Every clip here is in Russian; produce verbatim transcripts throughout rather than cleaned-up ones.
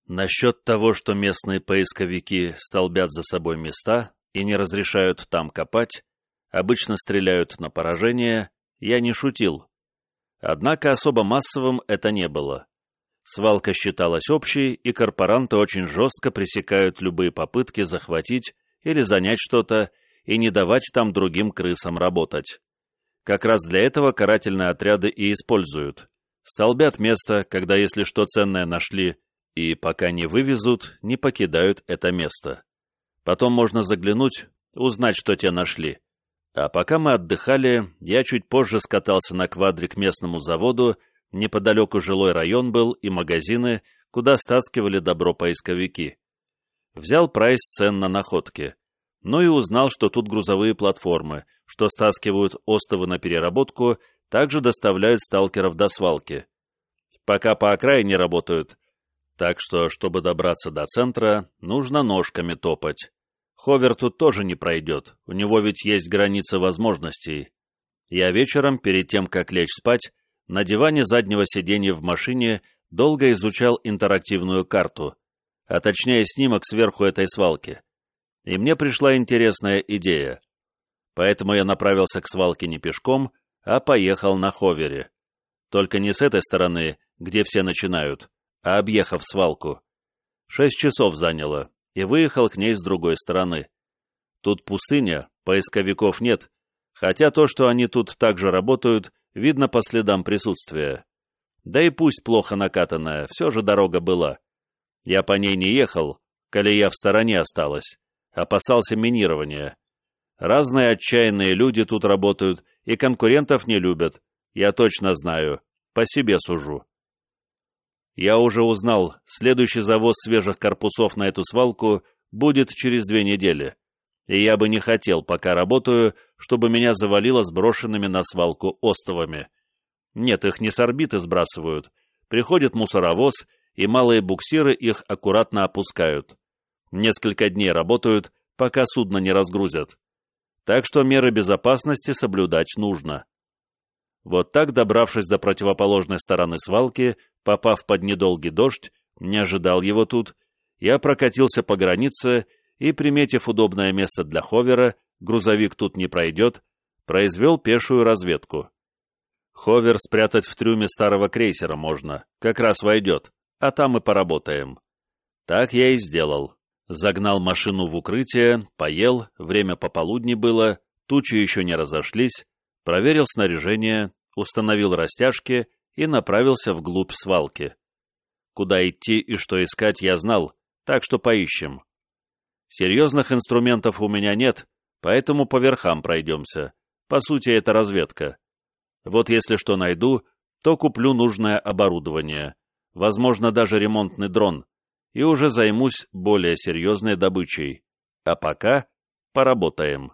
Насчет того, что местные поисковики столбят за собой места и не разрешают там копать, обычно стреляют на поражение, я не шутил. Однако особо массовым это не было. Свалка считалась общей, и корпоранты очень жестко пресекают любые попытки захватить или занять что-то и не давать там другим крысам работать. Как раз для этого карательные отряды и используют. Столбят место, когда если что ценное нашли, и пока не вывезут, не покидают это место. Потом можно заглянуть, узнать, что те нашли. А пока мы отдыхали, я чуть позже скатался на квадре к местному заводу, неподалеку жилой район был и магазины, куда стаскивали добро поисковики. Взял прайс цен на находки. Ну и узнал, что тут грузовые платформы, что стаскивают остовы на переработку, также доставляют сталкеров до свалки. Пока по окраине работают, так что, чтобы добраться до центра, нужно ножками топать. Ховер тут тоже не пройдет, у него ведь есть граница возможностей. Я вечером, перед тем, как лечь спать, на диване заднего сиденья в машине долго изучал интерактивную карту, а точнее снимок сверху этой свалки. И мне пришла интересная идея. Поэтому я направился к свалке не пешком, а поехал на ховере. Только не с этой стороны, где все начинают, а объехав свалку. Шесть часов заняло, и выехал к ней с другой стороны. Тут пустыня, поисковиков нет, хотя то, что они тут также работают, видно по следам присутствия. Да и пусть плохо накатанная, все же дорога была. Я по ней не ехал, колея в стороне осталась, опасался минирования. Разные отчаянные люди тут работают и конкурентов не любят, я точно знаю, по себе сужу. Я уже узнал, следующий завоз свежих корпусов на эту свалку будет через две недели, и я бы не хотел, пока работаю, чтобы меня завалило сброшенными на свалку остовами. Нет, их не с орбиты сбрасывают, приходит мусоровоз, и малые буксиры их аккуратно опускают. Несколько дней работают, пока судно не разгрузят. Так что меры безопасности соблюдать нужно. Вот так, добравшись до противоположной стороны свалки, попав под недолгий дождь, не ожидал его тут, я прокатился по границе и, приметив удобное место для ховера, грузовик тут не пройдет, произвел пешую разведку. Ховер спрятать в трюме старого крейсера можно, как раз войдет, а там и поработаем. Так я и сделал. Загнал машину в укрытие, поел, время пополудни было, тучи еще не разошлись, проверил снаряжение, установил растяжки и направился вглубь свалки. Куда идти и что искать я знал, так что поищем. Серьезных инструментов у меня нет, поэтому по верхам пройдемся. По сути, это разведка. Вот если что найду, то куплю нужное оборудование, возможно, даже ремонтный дрон, и уже займусь более серьезной добычей. А пока поработаем.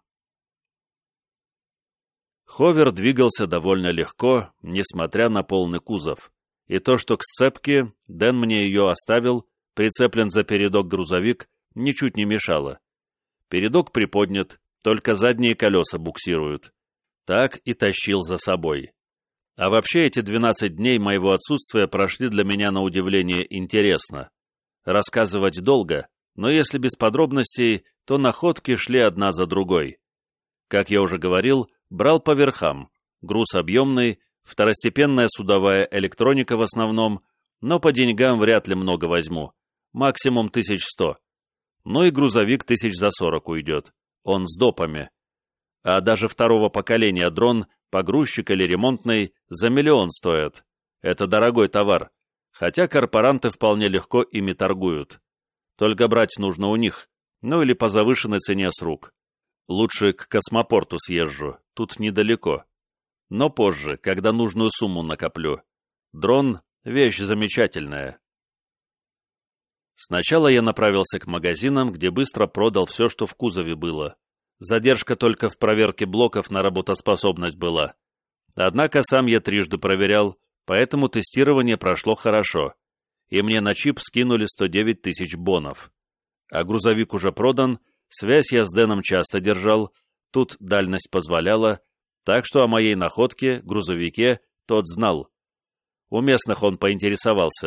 Ховер двигался довольно легко, несмотря на полный кузов. И то, что к сцепке, Дэн мне ее оставил, прицеплен за передок грузовик, ничуть не мешало. Передок приподнят, только задние колеса буксируют. Так и тащил за собой. А вообще эти двенадцать дней моего отсутствия прошли для меня на удивление интересно. Рассказывать долго, но если без подробностей, то находки шли одна за другой. Как я уже говорил, брал по верхам, груз объемный, второстепенная судовая электроника в основном, но по деньгам вряд ли много возьму, максимум тысяч сто. Ну и грузовик тысяч за сорок уйдет, он с допами. А даже второго поколения дрон, погрузчик или ремонтный, за миллион стоят. Это дорогой товар, хотя корпоранты вполне легко ими торгуют. Только брать нужно у них, ну или по завышенной цене с рук. Лучше к космопорту съезжу, тут недалеко. Но позже, когда нужную сумму накоплю. Дрон — вещь замечательная. Сначала я направился к магазинам, где быстро продал все, что в кузове было. Задержка только в проверке блоков на работоспособность была. Однако сам я трижды проверял, поэтому тестирование прошло хорошо, и мне на чип скинули сто девять тысяч бонов. А грузовик уже продан, связь я с Дэном часто держал, тут дальность позволяла, так что о моей находке, грузовике, тот знал. У местных он поинтересовался,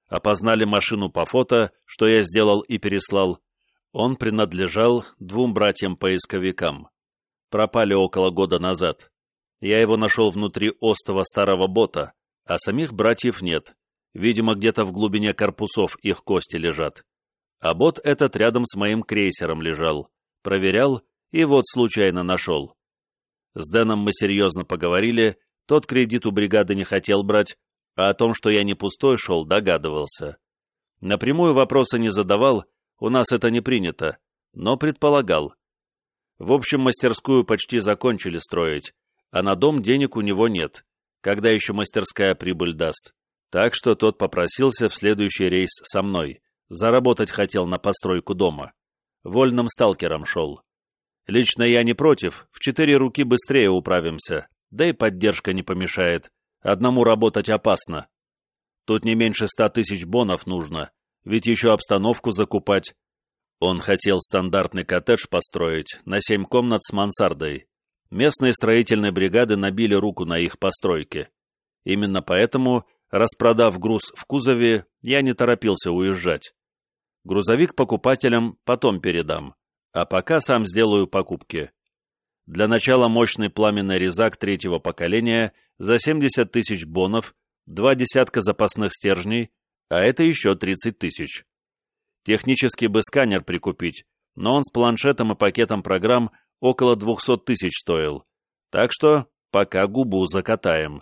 опознали машину по фото, что я сделал и переслал. Он принадлежал двум братьям-поисковикам. Пропали около года назад. Я его нашел внутри остова старого бота, а самих братьев нет. Видимо, где-то в глубине корпусов их кости лежат. А бот этот рядом с моим крейсером лежал. Проверял и вот случайно нашел. С Дэном мы серьезно поговорили, тот кредит у бригады не хотел брать, а о том, что я не пустой шел, догадывался. Напрямую вопроса не задавал, у нас это не принято, но предполагал. В общем, мастерскую почти закончили строить, а на дом денег у него нет, когда еще мастерская прибыль даст. Так что тот попросился в следующий рейс со мной, заработать хотел на постройку дома. Вольным сталкером шел. Лично я не против, в четыре руки быстрее управимся, да и поддержка не помешает, одному работать опасно. Тут не меньше ста тысяч бонов нужно, ведь еще обстановку закупать. Он хотел стандартный коттедж построить на семь комнат с мансардой. Местные строительные бригады набили руку на их постройке. Именно поэтому, распродав груз в кузове, я не торопился уезжать. Грузовик покупателям потом передам, а пока сам сделаю покупки. Для начала мощный пламенный резак третьего поколения за семьдесят тысяч бонов, два десятка запасных стержней, а это еще тридцать тысяч. Технически бы сканер прикупить, но он с планшетом и пакетом программ около двухсот тысяч стоил, так что пока губу закатаем.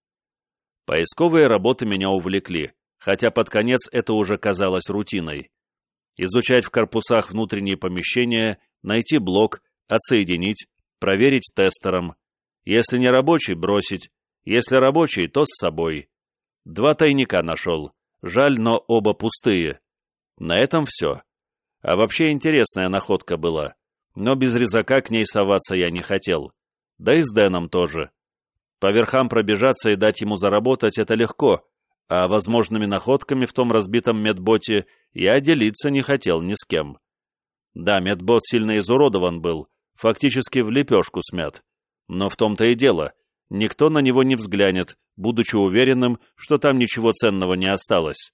Поисковые работы меня увлекли, хотя под конец это уже казалось рутиной. Изучать в корпусах внутренние помещения, найти блок, отсоединить, проверить тестером. Если не рабочий, бросить. Если рабочий, то с собой. Два тайника нашел. Жаль, но оба пустые. На этом все. А вообще интересная находка была. Но без резака к ней соваться я не хотел. Да и с Дэном тоже. По верхам пробежаться и дать ему заработать — это легко, а возможными находками в том разбитом медботе я делиться не хотел ни с кем. Да, медбот сильно изуродован был, фактически в лепешку смят. Но в том-то и дело, никто на него не взглянет, будучи уверенным, что там ничего ценного не осталось.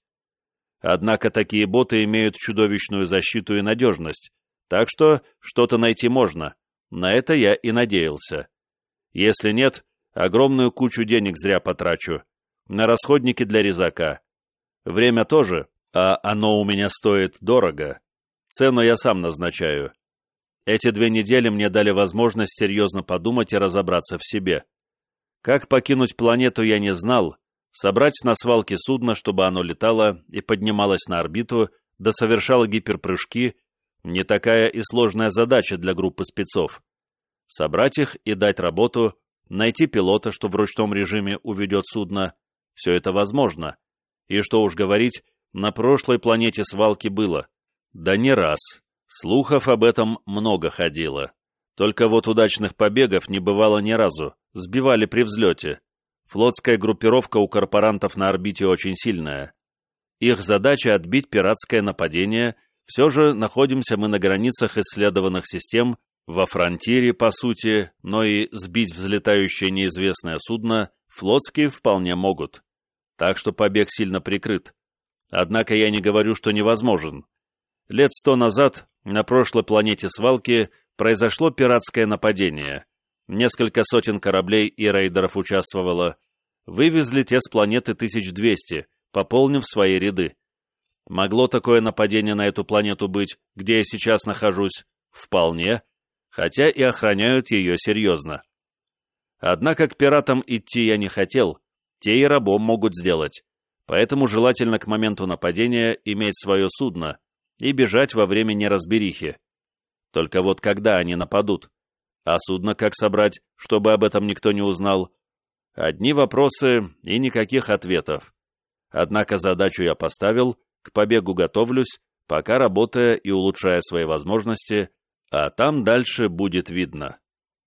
Однако такие боты имеют чудовищную защиту и надежность, так что что-то найти можно, на это я и надеялся. Если нет, огромную кучу денег зря потрачу, на расходники для резака. Время тоже, а оно у меня стоит дорого. Цену я сам назначаю. Эти две недели мне дали возможность серьезно подумать и разобраться в себе. Как покинуть планету я не знал, собрать на свалке судно, чтобы оно летало и поднималось на орбиту, да совершало гиперпрыжки, не такая и сложная задача для группы спецов. Собрать их и дать работу, найти пилота, что в ручном режиме уведет судно, все это возможно. И что уж говорить, на прошлой планете свалки было. Да не раз. Слухов об этом много ходило. Только вот удачных побегов не бывало ни разу, сбивали при взлете. Флотская группировка у корпорантов на орбите очень сильная. Их задача — отбить пиратское нападение, все же находимся мы на границах исследованных систем, во фронтире, по сути, но и сбить взлетающее неизвестное судно флотские вполне могут. Так что побег сильно прикрыт. Однако я не говорю, что невозможен. Лет сто назад на прошлой планете свалки произошло пиратское нападение. Несколько сотен кораблей и рейдеров участвовало. Вывезли те с планеты тысяч двести, пополнив свои ряды. Могло такое нападение на эту планету быть, где я сейчас нахожусь? Вполне, хотя и охраняют ее серьезно. Однако к пиратам идти я не хотел, те и рабом могут сделать, поэтому желательно к моменту нападения иметь свое судно и бежать во время неразберихи. Только вот когда они нападут? А судно как собрать, чтобы об этом никто не узнал? Одни вопросы и никаких ответов. Однако задачу я поставил, к побегу готовлюсь, пока работая и улучшая свои возможности, а там дальше будет видно.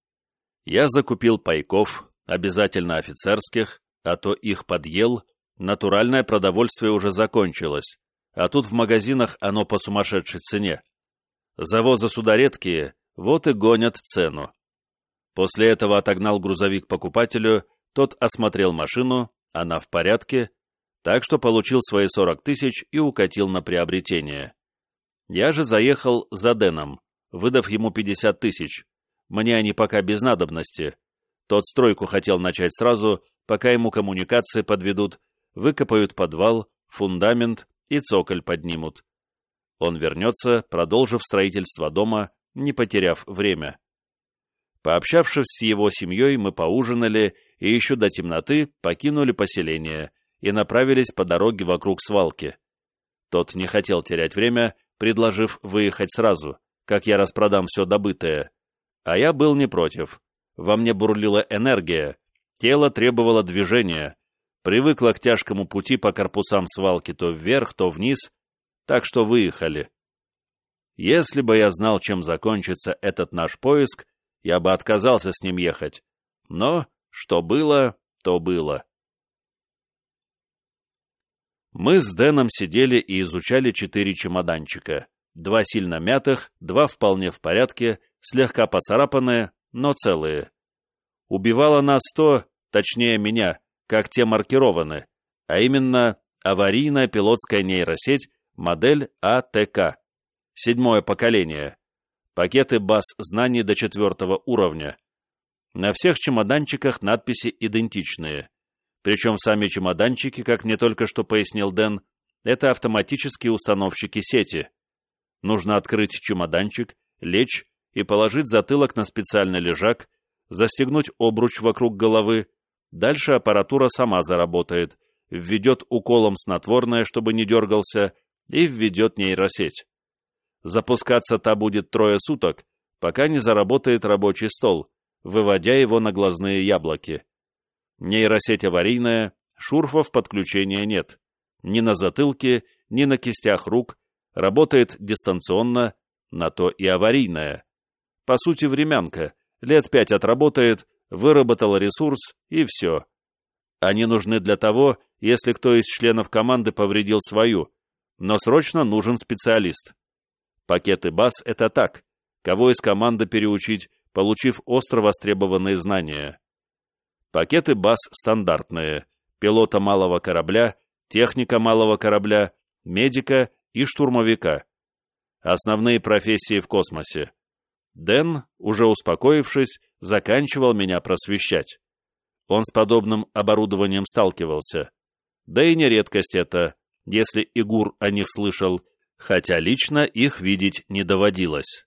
Я закупил пайков, обязательно офицерских, а то их подъел, натуральное продовольствие уже закончилось, а тут в магазинах оно по сумасшедшей цене. Завозы сюда редкие, вот и гонят цену. После этого отогнал грузовик покупателю, тот осмотрел машину, она в порядке, так что получил свои сорок тысяч и укатил на приобретение. Я же заехал за Дэном, выдав ему пятьдесят тысяч. Мне они пока без надобности. Тот стройку хотел начать сразу, пока ему коммуникации подведут, выкопают подвал, фундамент и цоколь поднимут. Он вернется, продолжив строительство дома, не потеряв время. Пообщавшись с его семьей, мы поужинали и еще до темноты покинули поселение и направились по дороге вокруг свалки. Тот не хотел терять время, предложив выехать сразу, как я распродам все добытое. А я был не против. Во мне бурлила энергия, тело требовало движения, привыкло к тяжкому пути по корпусам свалки то вверх, то вниз, так что выехали. Если бы я знал, чем закончится этот наш поиск, я бы отказался с ним ехать. Но что было, то было. Мы с Дэном сидели и изучали четыре чемоданчика. Два сильно мятых, два вполне в порядке, слегка поцарапанные, но целые. Убивало нас то, точнее меня, как те маркированы, а именно аварийная пилотская нейросеть модель А Т К, седьмое поколение, пакеты баз знаний до четвертого уровня. На всех чемоданчиках надписи идентичные. Причем сами чемоданчики, как мне только что пояснил Дэн, это автоматические установщики сети. Нужно открыть чемоданчик, лечь и положить затылок на специальный лежак, застегнуть обруч вокруг головы. Дальше аппаратура сама заработает, введет уколом снотворное, чтобы не дергался, и введет нейросеть. Запускаться та будет трое суток, пока не заработает рабочий стол, выводя его на глазные яблоки. Нейросеть аварийная, шурфов подключения нет. Ни на затылке, ни на кистях рук, работает дистанционно, на то и аварийная. По сути, времянка, лет пять отработает, выработала ресурс и все. Они нужны для того, если кто из членов команды повредил свою, но срочно нужен специалист. Пакеты баз — это так, кого из команды переучить, получив остро востребованные знания. Пакеты баз стандартные, пилота малого корабля, техника малого корабля, медика и штурмовика. Основные профессии в космосе. Дэн, уже успокоившись, заканчивал меня просвещать. Он с подобным оборудованием сталкивался. Да и не редкость это, если Игур о них слышал, хотя лично их видеть не доводилось.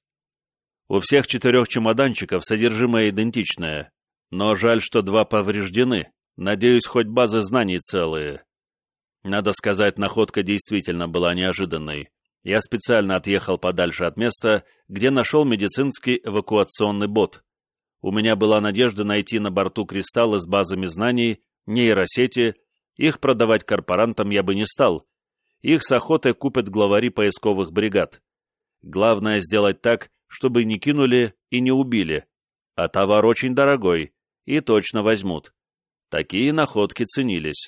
У всех четырех чемоданчиков содержимое идентичное, но жаль, что два повреждены, надеюсь, хоть базы знаний целые. Надо сказать, находка действительно была неожиданной. Я специально отъехал подальше от места, где нашел медицинский эвакуационный бот. У меня была надежда найти на борту кристаллы с базами знаний, нейросети, их продавать корпорантам я бы не стал. Их с охотой купят главари поисковых бригад. Главное сделать так, чтобы не кинули и не убили, а товар очень дорогой, и точно возьмут. Такие находки ценились.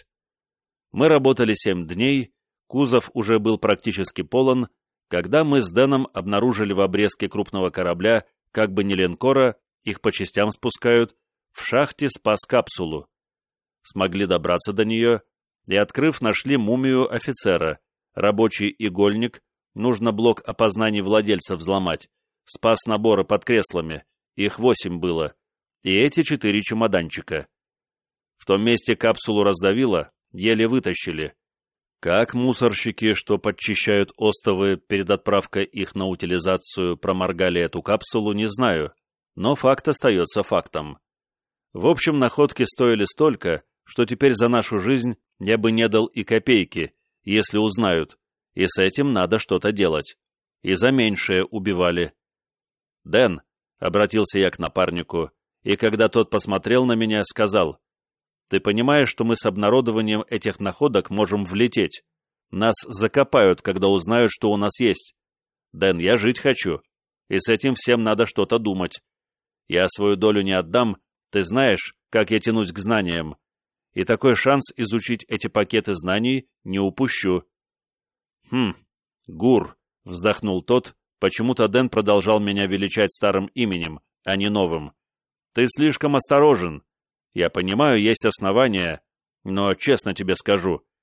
Мы работали семь дней, кузов уже был практически полон, когда мы с Дэном обнаружили в обрезке крупного корабля, как бы не линкора, их по частям спускают, в шахте спас-капсулу. Смогли добраться до нее и, открыв, нашли мумию офицера, рабочий игольник, нужно блок опознаний владельца взломать, спас наборы под креслами, их восемь было, и эти четыре чемоданчика. В том месте капсулу раздавило, еле вытащили. Как мусорщики, что подчищают остовы перед отправкой их на утилизацию, проморгали эту капсулу, не знаю, но факт остается фактом. В общем, находки стоили столько, что теперь за нашу жизнь я бы не дал и копейки, если узнают, и с этим надо что-то делать. И за меньшее убивали. «Дэн», — обратился я к напарнику, и когда тот посмотрел на меня, сказал: «Ты понимаешь, что мы с обнародованием этих находок можем влететь? Нас закопают, когда узнают, что у нас есть. Дэн, я жить хочу, и с этим всем надо что-то думать. Я свою долю не отдам, ты знаешь, как я тянусь к знаниям, и такой шанс изучить эти пакеты знаний не упущу». «Хм, Гур», — вздохнул тот, почему-то Дэн продолжал меня величать старым именем, а не новым. «Ты слишком осторожен. Я понимаю, есть основания, но честно тебе скажу,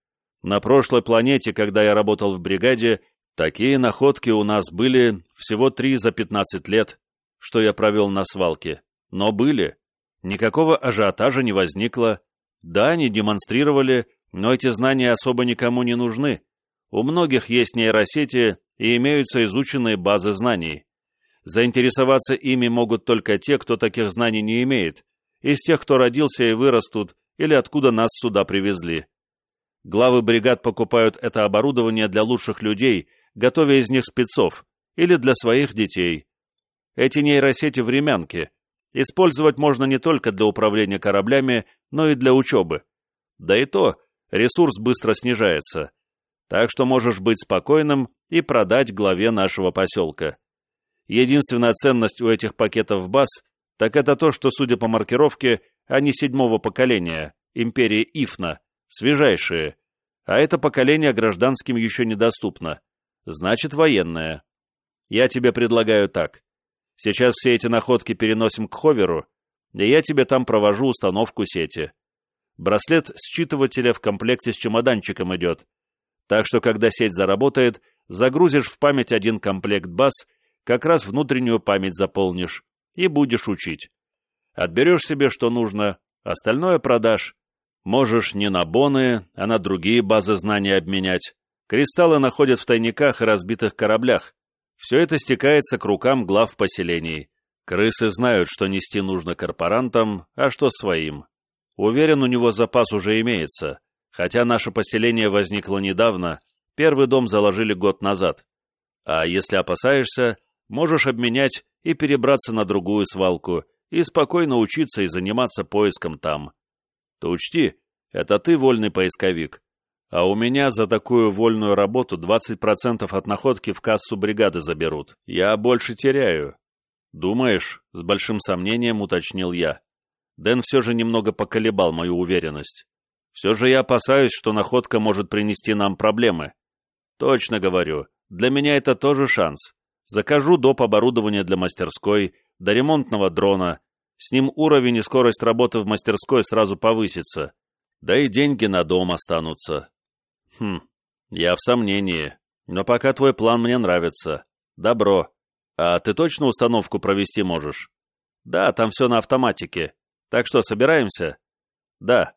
На прошлой планете, когда я работал в бригаде, такие находки у нас были всего три за пятнадцать лет, что я провел на свалке. Но были. Никакого ажиотажа не возникло. Да, они демонстрировали, но эти знания особо никому не нужны. У многих есть нейросети и имеются изученные базы знаний. Заинтересоваться ими могут только те, кто таких знаний не имеет, из тех, кто родился и вырос тут, или откуда нас сюда привезли. Главы бригад покупают это оборудование для лучших людей, готовя из них спецов, или для своих детей. Эти нейросети времянки. Использовать можно не только для управления кораблями, но и для учебы. Да и то, ресурс быстро снижается. Так что можешь быть спокойным и продать главе нашего поселка. Единственная ценность у этих пакетов баз, так это то, что, судя по маркировке, они седьмого поколения, империи Ифна, свежайшие, а это поколение гражданским еще недоступно, значит военное. Я тебе предлагаю так. Сейчас все эти находки переносим к Ховеру, и я тебе там провожу установку сети. Браслет считывателя в комплекте с чемоданчиком идет, так что когда сеть заработает, загрузишь в память один комплект баз, как раз внутреннюю память заполнишь, и будешь учить. Отберешь себе, что нужно, остальное продашь. Можешь не на боны, а на другие базы знаний обменять. Кристаллы находят в тайниках и разбитых кораблях. Все это стекается к рукам глав поселений. Крысы знают, что нести нужно корпорантам, а что своим. Уверен, у него запас уже имеется. Хотя наше поселение возникло недавно, первый дом заложили год назад. А если опасаешься, можешь обменять и перебраться на другую свалку, и спокойно учиться и заниматься поиском там. Ты учти, это ты вольный поисковик, а у меня за такую вольную работу двадцать процентов от находки в кассу бригады заберут. Я больше теряю. Думаешь? С большим сомнением уточнил я. Дэн все же немного поколебал мою уверенность. Все же я опасаюсь, что находка может принести нам проблемы. Точно говорю, для меня это тоже шанс. Закажу доп. Оборудование для мастерской, до ремонтного дрона. С ним уровень и скорость работы в мастерской сразу повысится. Да и деньги на дом останутся. Хм, я в сомнении. Но пока твой план мне нравится. Добро. А ты точно установку провести можешь? Да, там все на автоматике. Так что, собираемся? Да.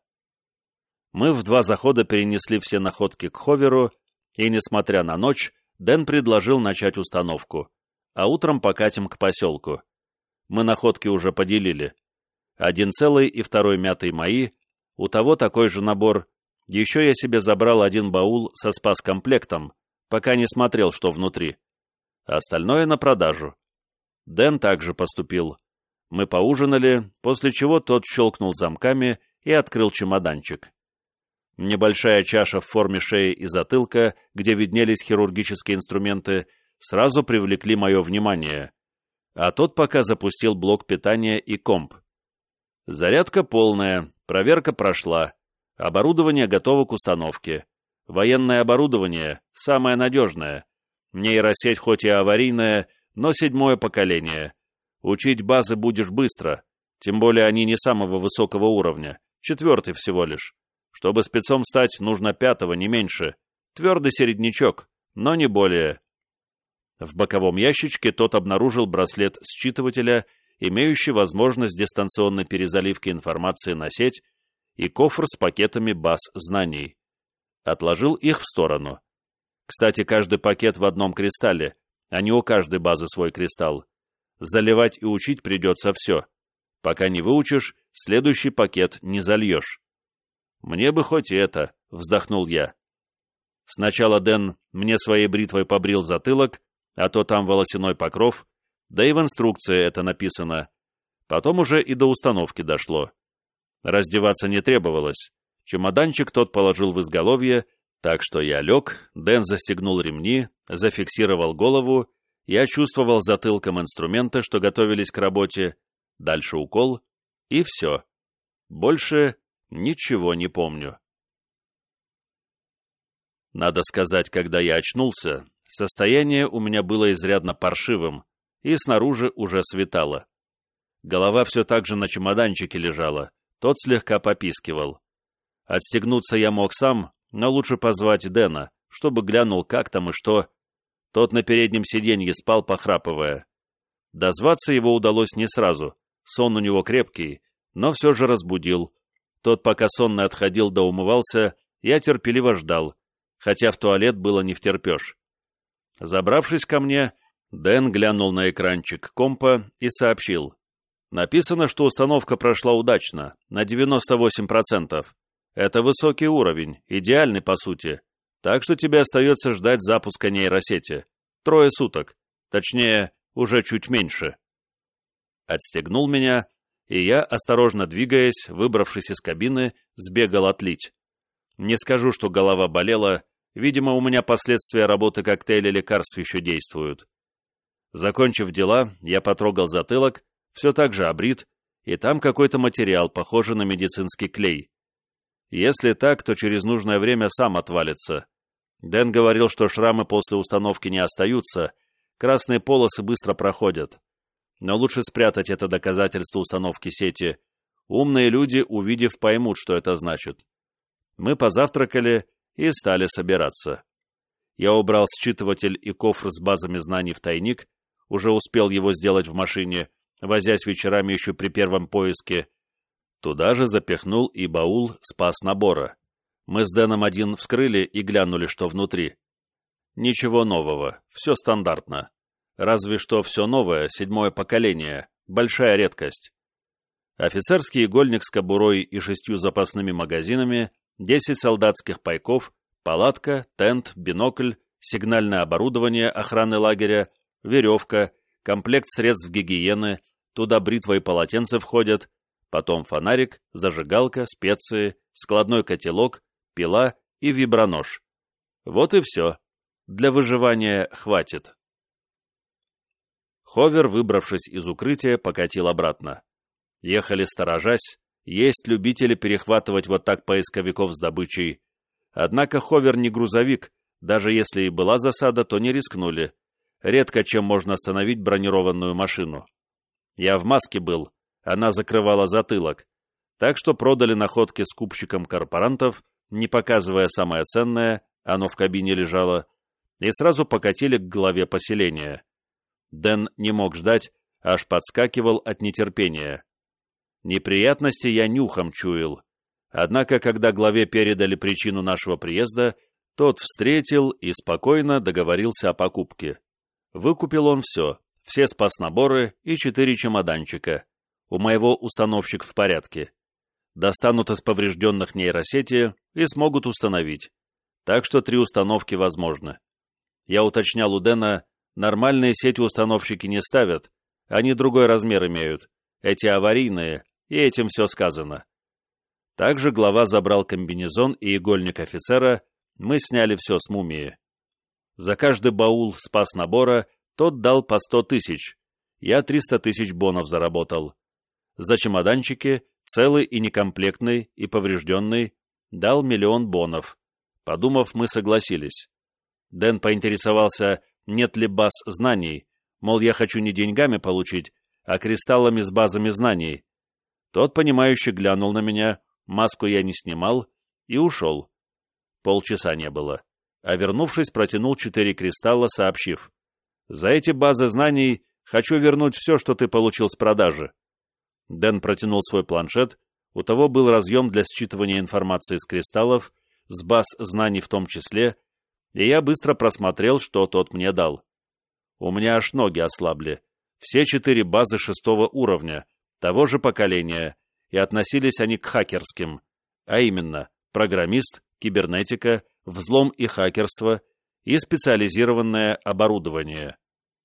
Мы в два захода перенесли все находки к Ховеру, и, несмотря на ночь, Дэн предложил начать установку, а утром покатим к поселку. Мы находки уже поделили. Один целый и второй мятый мои, у того такой же набор. Еще я себе забрал один баул со спас-комплектом, пока не смотрел, что внутри. Остальное на продажу. Дэн также поступил. Мы поужинали, после чего тот щелкнул замками и открыл чемоданчик. Небольшая чаша в форме шеи и затылка, где виднелись хирургические инструменты, сразу привлекли мое внимание, а тот пока запустил блок питания и комп. Зарядка полная, проверка прошла, оборудование готово к установке. Военное оборудование самое надежное. Нейросеть хоть и аварийная, но седьмое поколение. Учить базы будешь быстро, тем более они не самого высокого уровня, четвертый всего лишь. Чтобы спецом стать, нужно пятого, не меньше. Твердый середнячок, но не более. В боковом ящичке тот обнаружил браслет считывателя, имеющий возможность дистанционной перезаливки информации на сеть, и кофр с пакетами баз знаний. Отложил их в сторону. Кстати, каждый пакет в одном кристалле, а не у каждой базы свой кристалл. Заливать и учить придется все. Пока не выучишь, следующий пакет не зальешь. «Мне бы хоть это», — вздохнул я. Сначала Дэн мне своей бритвой побрил затылок, а то там волосяной покров, да и в инструкции это написано. Потом уже и до установки дошло. Раздеваться не требовалось. Чемоданчик тот положил в изголовье, так что я лег, Дэн застегнул ремни, зафиксировал голову, я чувствовал затылком инструменты, что готовились к работе, дальше укол, и все. Больше ничего не помню. Надо сказать, когда я очнулся, состояние у меня было изрядно паршивым, и снаружи уже светало. Голова все так же на чемоданчике лежала, тот слегка попискивал. Отстегнуться я мог сам, но лучше позвать Дэна, чтобы глянул, как там и что. Тот на переднем сиденье спал, похрапывая. Дозваться его удалось не сразу, сон у него крепкий, но все же разбудил. Тот, пока сонно отходил да умывался, я терпеливо ждал, хотя в туалет было не втерпешь. Забравшись ко мне, Дэн глянул на экранчик компа и сообщил. Написано, что установка прошла удачно, на девяносто восемь процентов. Это высокий уровень, идеальный по сути, так что тебе остается ждать запуска нейросети. Трое суток, точнее, уже чуть меньше. Отстегнул меня, и я, осторожно двигаясь, выбравшись из кабины, сбегал отлить. Не скажу, что голова болела, видимо, у меня последствия работы коктейля лекарств еще действуют. Закончив дела, я потрогал затылок, все так же обрит, и там какой-то материал, похожий на медицинский клей. Если так, то через нужное время сам отвалится. Дэн говорил, что шрамы после установки не остаются, красные полосы быстро проходят. Но лучше спрятать это доказательство установки сети. Умные люди, увидев, поймут, что это значит. Мы позавтракали и стали собираться. Я убрал считыватель и кофр с базами знаний в тайник, уже успел его сделать в машине, возясь вечерами еще при первом поиске. Туда же запихнул и баул спас-набора. Мы с Дэном один вскрыли и глянули, что внутри. Ничего нового, все стандартно. Разве что все новое, седьмое поколение, большая редкость. Офицерский игольник с кобурой и шестью запасными магазинами, десять солдатских пайков, палатка, тент, бинокль, сигнальное оборудование охраны лагеря, веревка, комплект средств гигиены, туда бритва и полотенце входят, потом фонарик, зажигалка, специи, складной котелок, пила и вибронож. Вот и все. Для выживания хватит. Ховер, выбравшись из укрытия, покатил обратно. Ехали сторожась, есть любители перехватывать вот так поисковиков с добычей. Однако Ховер не грузовик, даже если и была засада, то не рискнули. Редко чем можно остановить бронированную машину. Я в маске был, она закрывала затылок, так что продали находки скупщикам корпорантов, не показывая самое ценное, оно в кабине лежало, и сразу покатили к главе поселения. Дэн не мог ждать, аж подскакивал от нетерпения. Неприятности я нюхом чуял, однако, когда главе передали причину нашего приезда, тот встретил и спокойно договорился о покупке. Выкупил он все, все спас-наборы и четыре чемоданчика. У моего установщик в порядке. Достанут из поврежденных нейросети и смогут установить. Так что три установки возможны. Я уточнял у Дэна, нормальные сети-установщики не ставят, они другой размер имеют, эти аварийные, и этим все сказано. Также глава забрал комбинезон и игольник офицера, мы сняли все с мумии. За каждый баул спас-набора тот дал по сто тысяч, я триста тысяч бонов заработал. За чемоданчики, целый и некомплектный, и поврежденный, дал миллион бонов. Подумав, мы согласились. Дэн поинтересовался, нет ли баз знаний, мол, я хочу не деньгами получить, а кристаллами с базами знаний. Тот, понимающе глянул на меня, маску я не снимал, и ушел. Полчаса не было, а вернувшись, протянул четыре кристалла, сообщив, «За эти базы знаний хочу вернуть все, что ты получил с продажи». Дэн протянул свой планшет, у того был разъем для считывания информации с кристаллов, с баз знаний в том числе, и я быстро просмотрел, что тот мне дал. У меня аж ноги ослабли. Все четыре базы шестого уровня, того же поколения, и относились они к хакерским, а именно программист, кибернетика, взлом и хакерство и специализированное оборудование.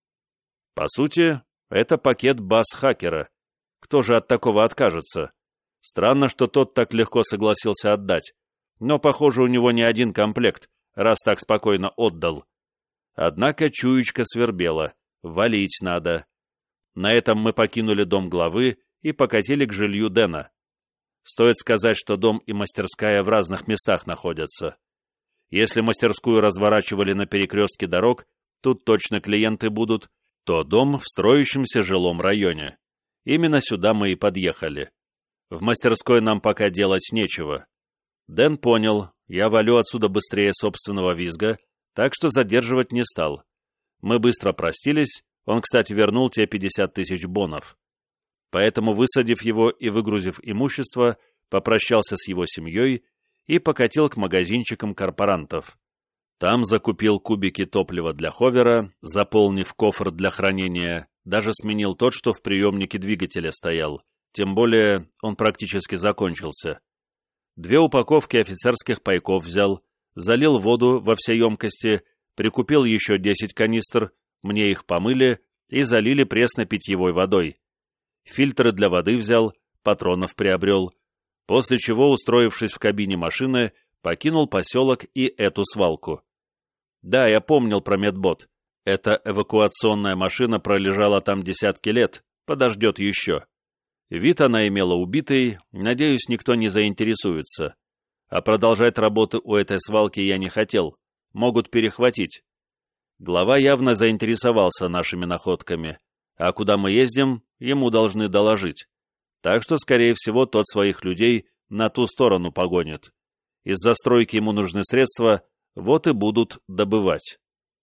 По сути, это пакет баз хакера. Кто же от такого откажется? Странно, что тот так легко согласился отдать, но, похоже, у него не один комплект, раз так спокойно отдал. Однако чуечка свербела, валить надо. На этом мы покинули дом главы и покатили к жилью Дэна. Стоит сказать, что дом и мастерская в разных местах находятся. Если мастерскую разворачивали на перекрестке дорог, тут точно клиенты будут, то дом в строящемся жилом районе. Именно сюда мы и подъехали. В мастерской нам пока делать нечего. Дэн понял, я валю отсюда быстрее собственного визга, так что задерживать не стал. Мы быстро простились, он, кстати, вернул те пятьдесят тысяч бонов. Поэтому, высадив его и выгрузив имущество, попрощался с его семьей и покатил к магазинчикам корпорантов. Там закупил кубики топлива для ховера, заполнив кофр для хранения, даже сменил тот, что в приемнике двигателя стоял, тем более он практически закончился. Две упаковки офицерских пайков взял, залил воду во все емкости, прикупил еще десять канистр, мне их помыли и залили пресно-питьевой водой. Фильтры для воды взял, патронов приобрел, после чего, устроившись в кабине машины, покинул поселок и эту свалку. Да, я помнил про медбот. Эта эвакуационная машина пролежала там десятки лет, подождет еще. Вид она имела убитый, надеюсь, никто не заинтересуется. А продолжать работы у этой свалки я не хотел, могут перехватить. Глава явно заинтересовался нашими находками, а куда мы ездим, ему должны доложить. Так что, скорее всего, тот своих людей на ту сторону погонит. Из застройки ему нужны средства, вот и будут добывать.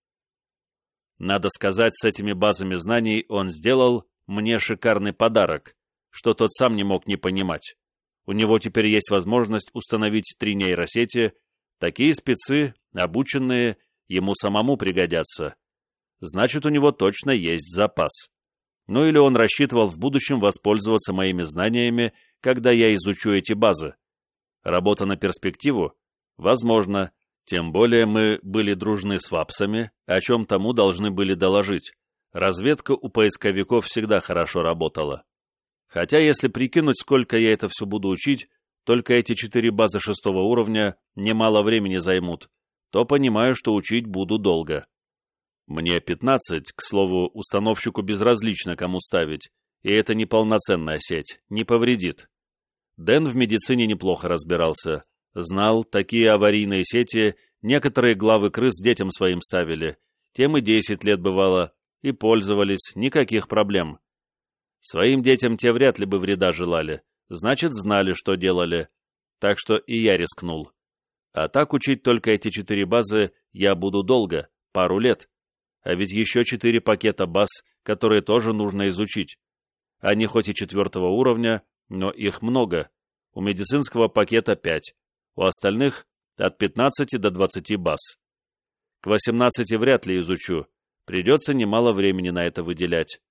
Надо сказать, с этими базами знаний он сделал мне шикарный подарок, что тот сам не мог не понимать. У него теперь есть возможность установить три нейросети, такие спецы, обученные, ему самому пригодятся. Значит, у него точно есть запас. Ну или он рассчитывал в будущем воспользоваться моими знаниями, когда я изучу эти базы. Работа на перспективу? Возможно. Тем более мы были дружны с вапсами, о чем тому должны были доложить. Разведка у поисковиков всегда хорошо работала. Хотя, если прикинуть, сколько я это все буду учить, только эти четыре базы шестого уровня немало времени займут, то понимаю, что учить буду долго. Мне пятнадцать, к слову, установщику безразлично, кому ставить, и это не полноценная сеть, не повредит. Дэн в медицине неплохо разбирался. Знал, такие аварийные сети некоторые главы крыс детям своим ставили, тем и десять лет бывало, и пользовались, никаких проблем. Своим детям те вряд ли бы вреда желали, значит, знали, что делали, так что и я рискнул. А так учить только эти четыре базы я буду долго, пару лет, а ведь еще четыре пакета баз, которые тоже нужно изучить. Они хоть и четвертого уровня, но их много, у медицинского пакета пять. У остальных от пятнадцати до двадцати баз. К восемнадцати вряд ли изучу, придется немало времени на это выделять.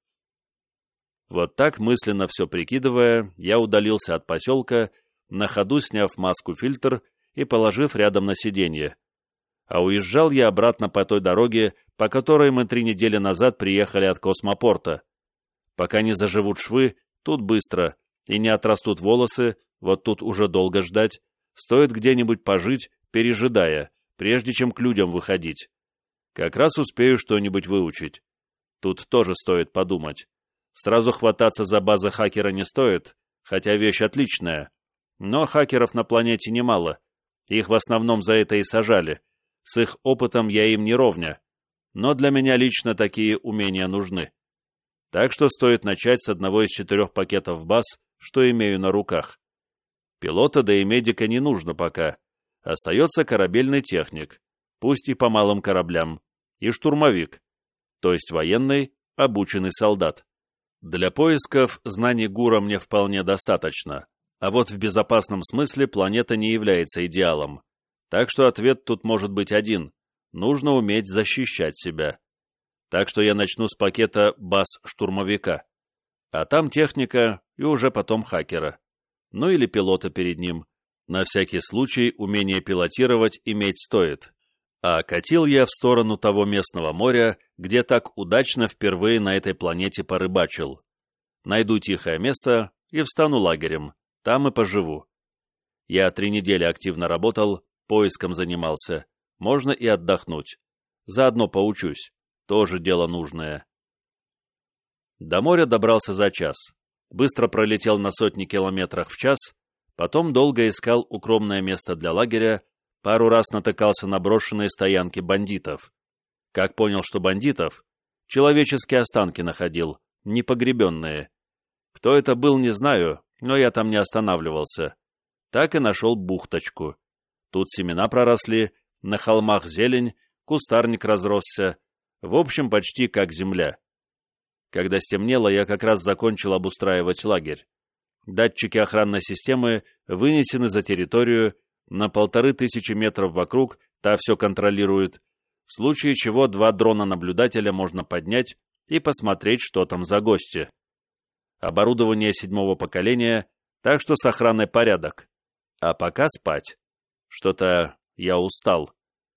Вот так, мысленно все прикидывая, я удалился от поселка, на ходу сняв маску-фильтр и положив рядом на сиденье. А уезжал я обратно по той дороге, по которой мы три недели назад приехали от космопорта. Пока не заживут швы, тут быстро, и не отрастут волосы, вот тут уже долго ждать, стоит где-нибудь пожить, пережидая, прежде чем к людям выходить. Как раз успею что-нибудь выучить. Тут тоже стоит подумать. Сразу хвататься за базы хакера не стоит, хотя вещь отличная. Но хакеров на планете немало. Их в основном за это и сажали. С их опытом я им не ровня. Но для меня лично такие умения нужны. Так что стоит начать с одного из четырех пакетов баз, что имею на руках. Пилота да и медика не нужно пока. Остается корабельный техник, пусть и по малым кораблям, и штурмовик, то есть военный, обученный солдат. Для поисков знаний ГУРа мне вполне достаточно, а вот в безопасном смысле планета не является идеалом. Так что ответ тут может быть один – нужно уметь защищать себя. Так что я начну с пакета баз штурмовика, а там техника и уже потом хакера. Ну или пилота перед ним. На всякий случай умение пилотировать иметь стоит. А катил я в сторону того местного моря, где так удачно впервые на этой планете порыбачил. Найду тихое место и встану лагерем, там и поживу. Я три недели активно работал, поиском занимался, можно и отдохнуть. Заодно поучусь, тоже дело нужное. До моря добрался за час. Быстро пролетел на сотни километров в час, потом долго искал укромное место для лагеря, пару раз натыкался на брошенные стоянки бандитов. Как понял, что бандитов, человеческие останки находил, непогребенные. Кто это был, не знаю, но я там не останавливался. Так и нашел бухточку. Тут семена проросли, на холмах зелень, кустарник разросся, в общем, почти как земля. Когда стемнело, я как раз закончил обустраивать лагерь. Датчики охранной системы вынесены за территорию, на полторы тысячи метров вокруг, та все контролирует, в случае чего два дрона-наблюдателя можно поднять и посмотреть, что там за гости. Оборудование седьмого поколения, так что с охраной порядок. А пока спать. Что-то я устал.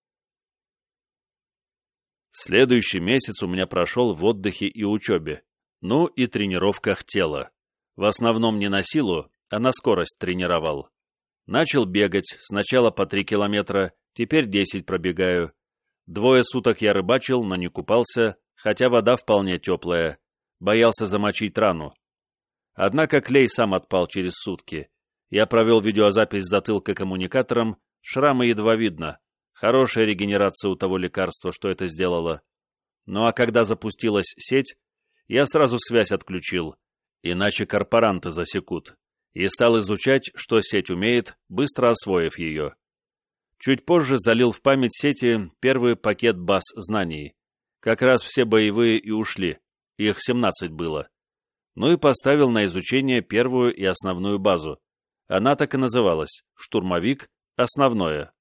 Следующий месяц у меня прошел в отдыхе и учебе, ну и тренировках тела. В основном не на силу, а на скорость тренировал. Начал бегать, сначала по три километра, теперь десять пробегаю. Двое суток я рыбачил, но не купался, хотя вода вполне теплая. Боялся замочить рану. Однако клей сам отпал через сутки. Я провел видеозапись затылка коммуникатором, шрамы едва видно. Хорошая регенерация у того лекарства, что это сделало. Ну а когда запустилась сеть, я сразу связь отключил, иначе корпоранты засекут, и стал изучать, что сеть умеет, быстро освоив ее. Чуть позже залил в память сети первый пакет баз знаний. Как раз все боевые и ушли, их семнадцать было. Ну и поставил на изучение первую и основную базу. Она так и называлась «Штурмовик. Основное».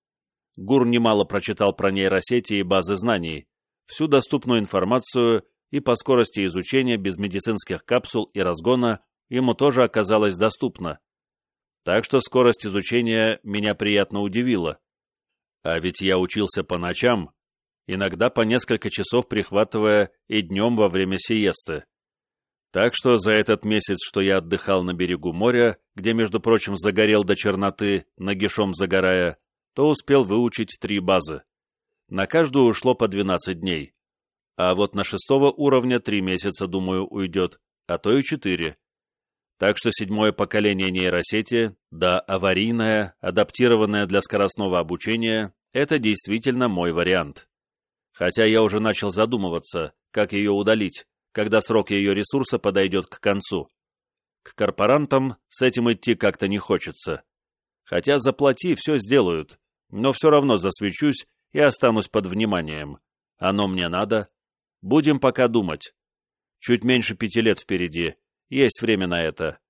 ГУР немало прочитал про нейросети и базы знаний, всю доступную информацию и по скорости изучения без медицинских капсул и разгона ему тоже оказалось доступно. Так что скорость изучения меня приятно удивила. А ведь я учился по ночам, иногда по несколько часов прихватывая и днем во время сиесты. Так что за этот месяц, что я отдыхал на берегу моря, где, между прочим, загорел до черноты, нагишом загорая, то успел выучить три базы. На каждую ушло по двенадцать дней. А вот на шестого уровня три месяца, думаю, уйдет, а то и четыре. Так что седьмое поколение нейросети, да, аварийное, адаптированное для скоростного обучения, это действительно мой вариант. Хотя я уже начал задумываться, как ее удалить, когда срок ее ресурса подойдет к концу. К корпорантам с этим идти как-то не хочется. Хотя заплати, все сделают, но все равно засвечусь и останусь под вниманием. Оно мне надо. Будем пока думать. Чуть меньше пяти лет впереди, есть время на это.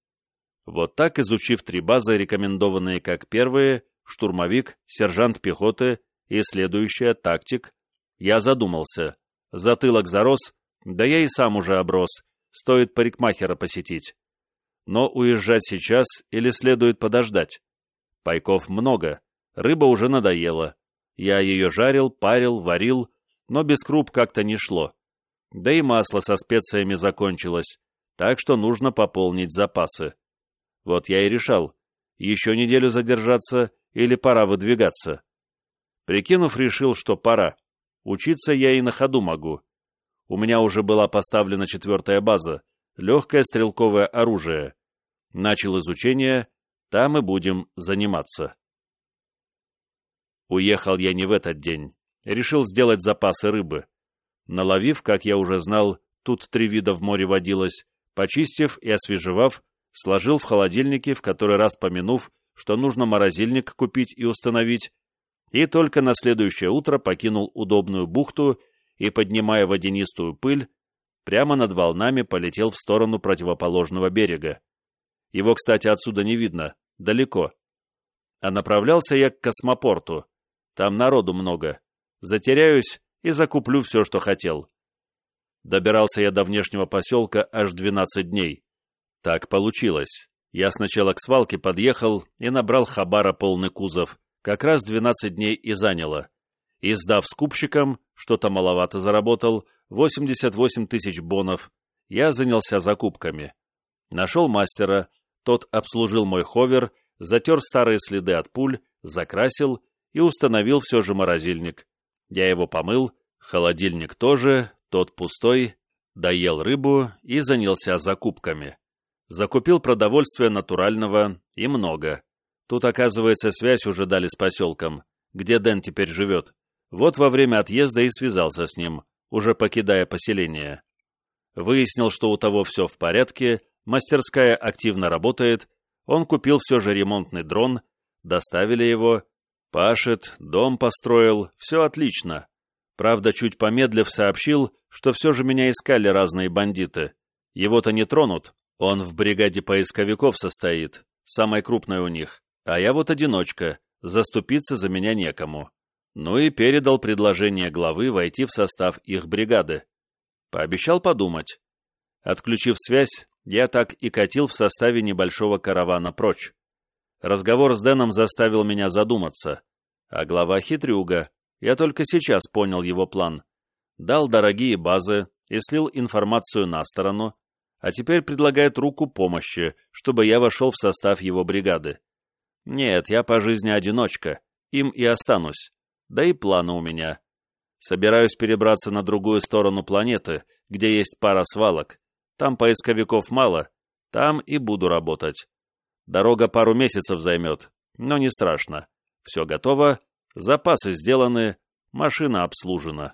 Вот так, изучив три базы, рекомендованные как первые, штурмовик, сержант пехоты и следующая, тактик, я задумался. Затылок зарос, да я и сам уже оброс, стоит парикмахера посетить. Но уезжать сейчас или следует подождать? Пайков много, рыба уже надоела. Я ее жарил, парил, варил, но без круп как-то не шло. Да и масло со специями закончилось, так что нужно пополнить запасы. Вот я и решал, еще неделю задержаться или пора выдвигаться. Прикинув, решил, что пора. Учиться я и на ходу могу. У меня уже была поставлена четвертая база, легкое стрелковое оружие. Начал изучение, там и будем заниматься. Уехал я не в этот день. Решил сделать запасы рыбы. Наловив, как я уже знал, тут три вида в море водилось, почистив и освежевав, сложил в холодильнике, в который раз помянув, что нужно морозильник купить и установить, и только на следующее утро покинул удобную бухту и, поднимая водянистую пыль, прямо над волнами полетел в сторону противоположного берега. Его, кстати, отсюда не видно, далеко. А направлялся я к космопорту. Там народу много. Затеряюсь и закуплю все, что хотел. Добирался я до внешнего поселка аж двенадцать дней. Так получилось. Я сначала к свалке подъехал и набрал хабара полный кузов. Как раз двенадцать дней и заняло. И, сдав скупщикам, что-то маловато заработал, восемьдесят восемь тысяч бонов, я занялся закупками. Нашел мастера, тот обслужил мой ховер, затер старые следы от пуль, закрасил и установил все же морозильник. Я его помыл, холодильник тоже, тот пустой, доел рыбу и занялся закупками. Закупил продовольствия натурального и много. Тут, оказывается, связь уже дали с поселком, где Дэн теперь живет. Вот во время отъезда и связался с ним, уже покидая поселение. Выяснил, что у того все в порядке, мастерская активно работает, он купил все же ремонтный дрон, доставили его. Пашет, дом построил, все отлично. Правда, чуть помедлив сообщил, что все же меня искали разные бандиты. Его-то не тронут, он в бригаде поисковиков состоит, самой крупной у них, а я вот одиночка, заступиться за меня некому. Ну и передал предложение главы войти в состав их бригады. Пообещал подумать. Отключив связь, я так и катил в составе небольшого каравана прочь. Разговор с Дэном заставил меня задуматься. А глава хитрюга. Я только сейчас понял его план. Дал дорогие базы и слил информацию на сторону, а теперь предлагает руку помощи, чтобы я вошел в состав его бригады. Нет, я по жизни одиночка, им и останусь. Да и планы у меня. Собираюсь перебраться на другую сторону планеты, где есть пара свалок. Там поисковиков мало, там и буду работать. Дорога пару месяцев займет, но не страшно. Все готово, запасы сделаны, машина обслужена.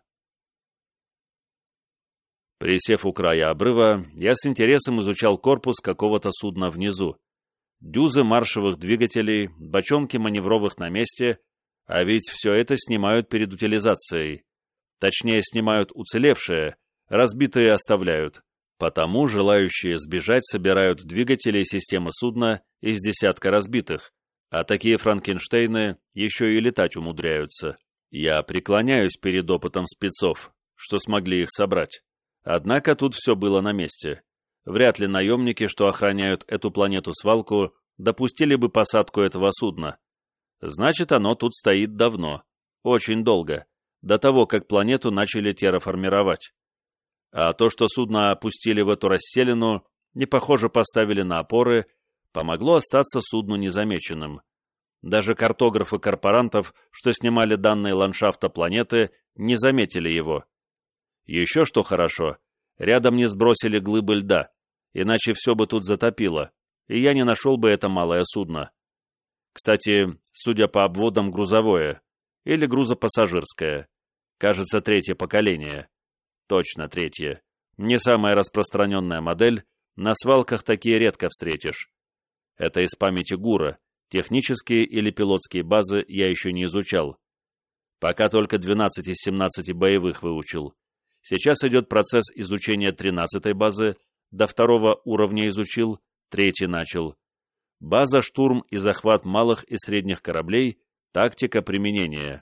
Присев у края обрыва, я с интересом изучал корпус какого-то судна внизу. Дюзы маршевых двигателей, бочонки маневровых на месте, а ведь все это снимают перед утилизацией. Точнее, снимают уцелевшие, разбитые оставляют. Потому желающие сбежать собирают двигатели и системы судна из десятка разбитых, а такие франкенштейны еще и летать умудряются. Я преклоняюсь перед опытом спецов, что смогли их собрать. Однако тут все было на месте. Вряд ли наемники, что охраняют эту планету-свалку, допустили бы посадку этого судна. Значит, оно тут стоит давно, очень долго, до того, как планету начали терраформировать. А то, что судно опустили в эту расселину, не похоже поставили на опоры, помогло остаться судну незамеченным. Даже картографы корпорантов, что снимали данные ландшафта планеты, не заметили его. Еще что хорошо, рядом не сбросили глыбы льда, иначе все бы тут затопило, и я не нашел бы это малое судно. Кстати, судя по обводам, грузовое или грузопассажирское. Кажется, третье поколение. Точно третье. Не самая распространенная модель, на свалках такие редко встретишь. Это из памяти ГУРа, технические или пилотские базы я еще не изучал. Пока только двенадцать из семнадцати боевых выучил. Сейчас идет процесс изучения тринадцатой базы, до второго уровня изучил, третий начал. База, штурм и захват малых и средних кораблей, тактика применения.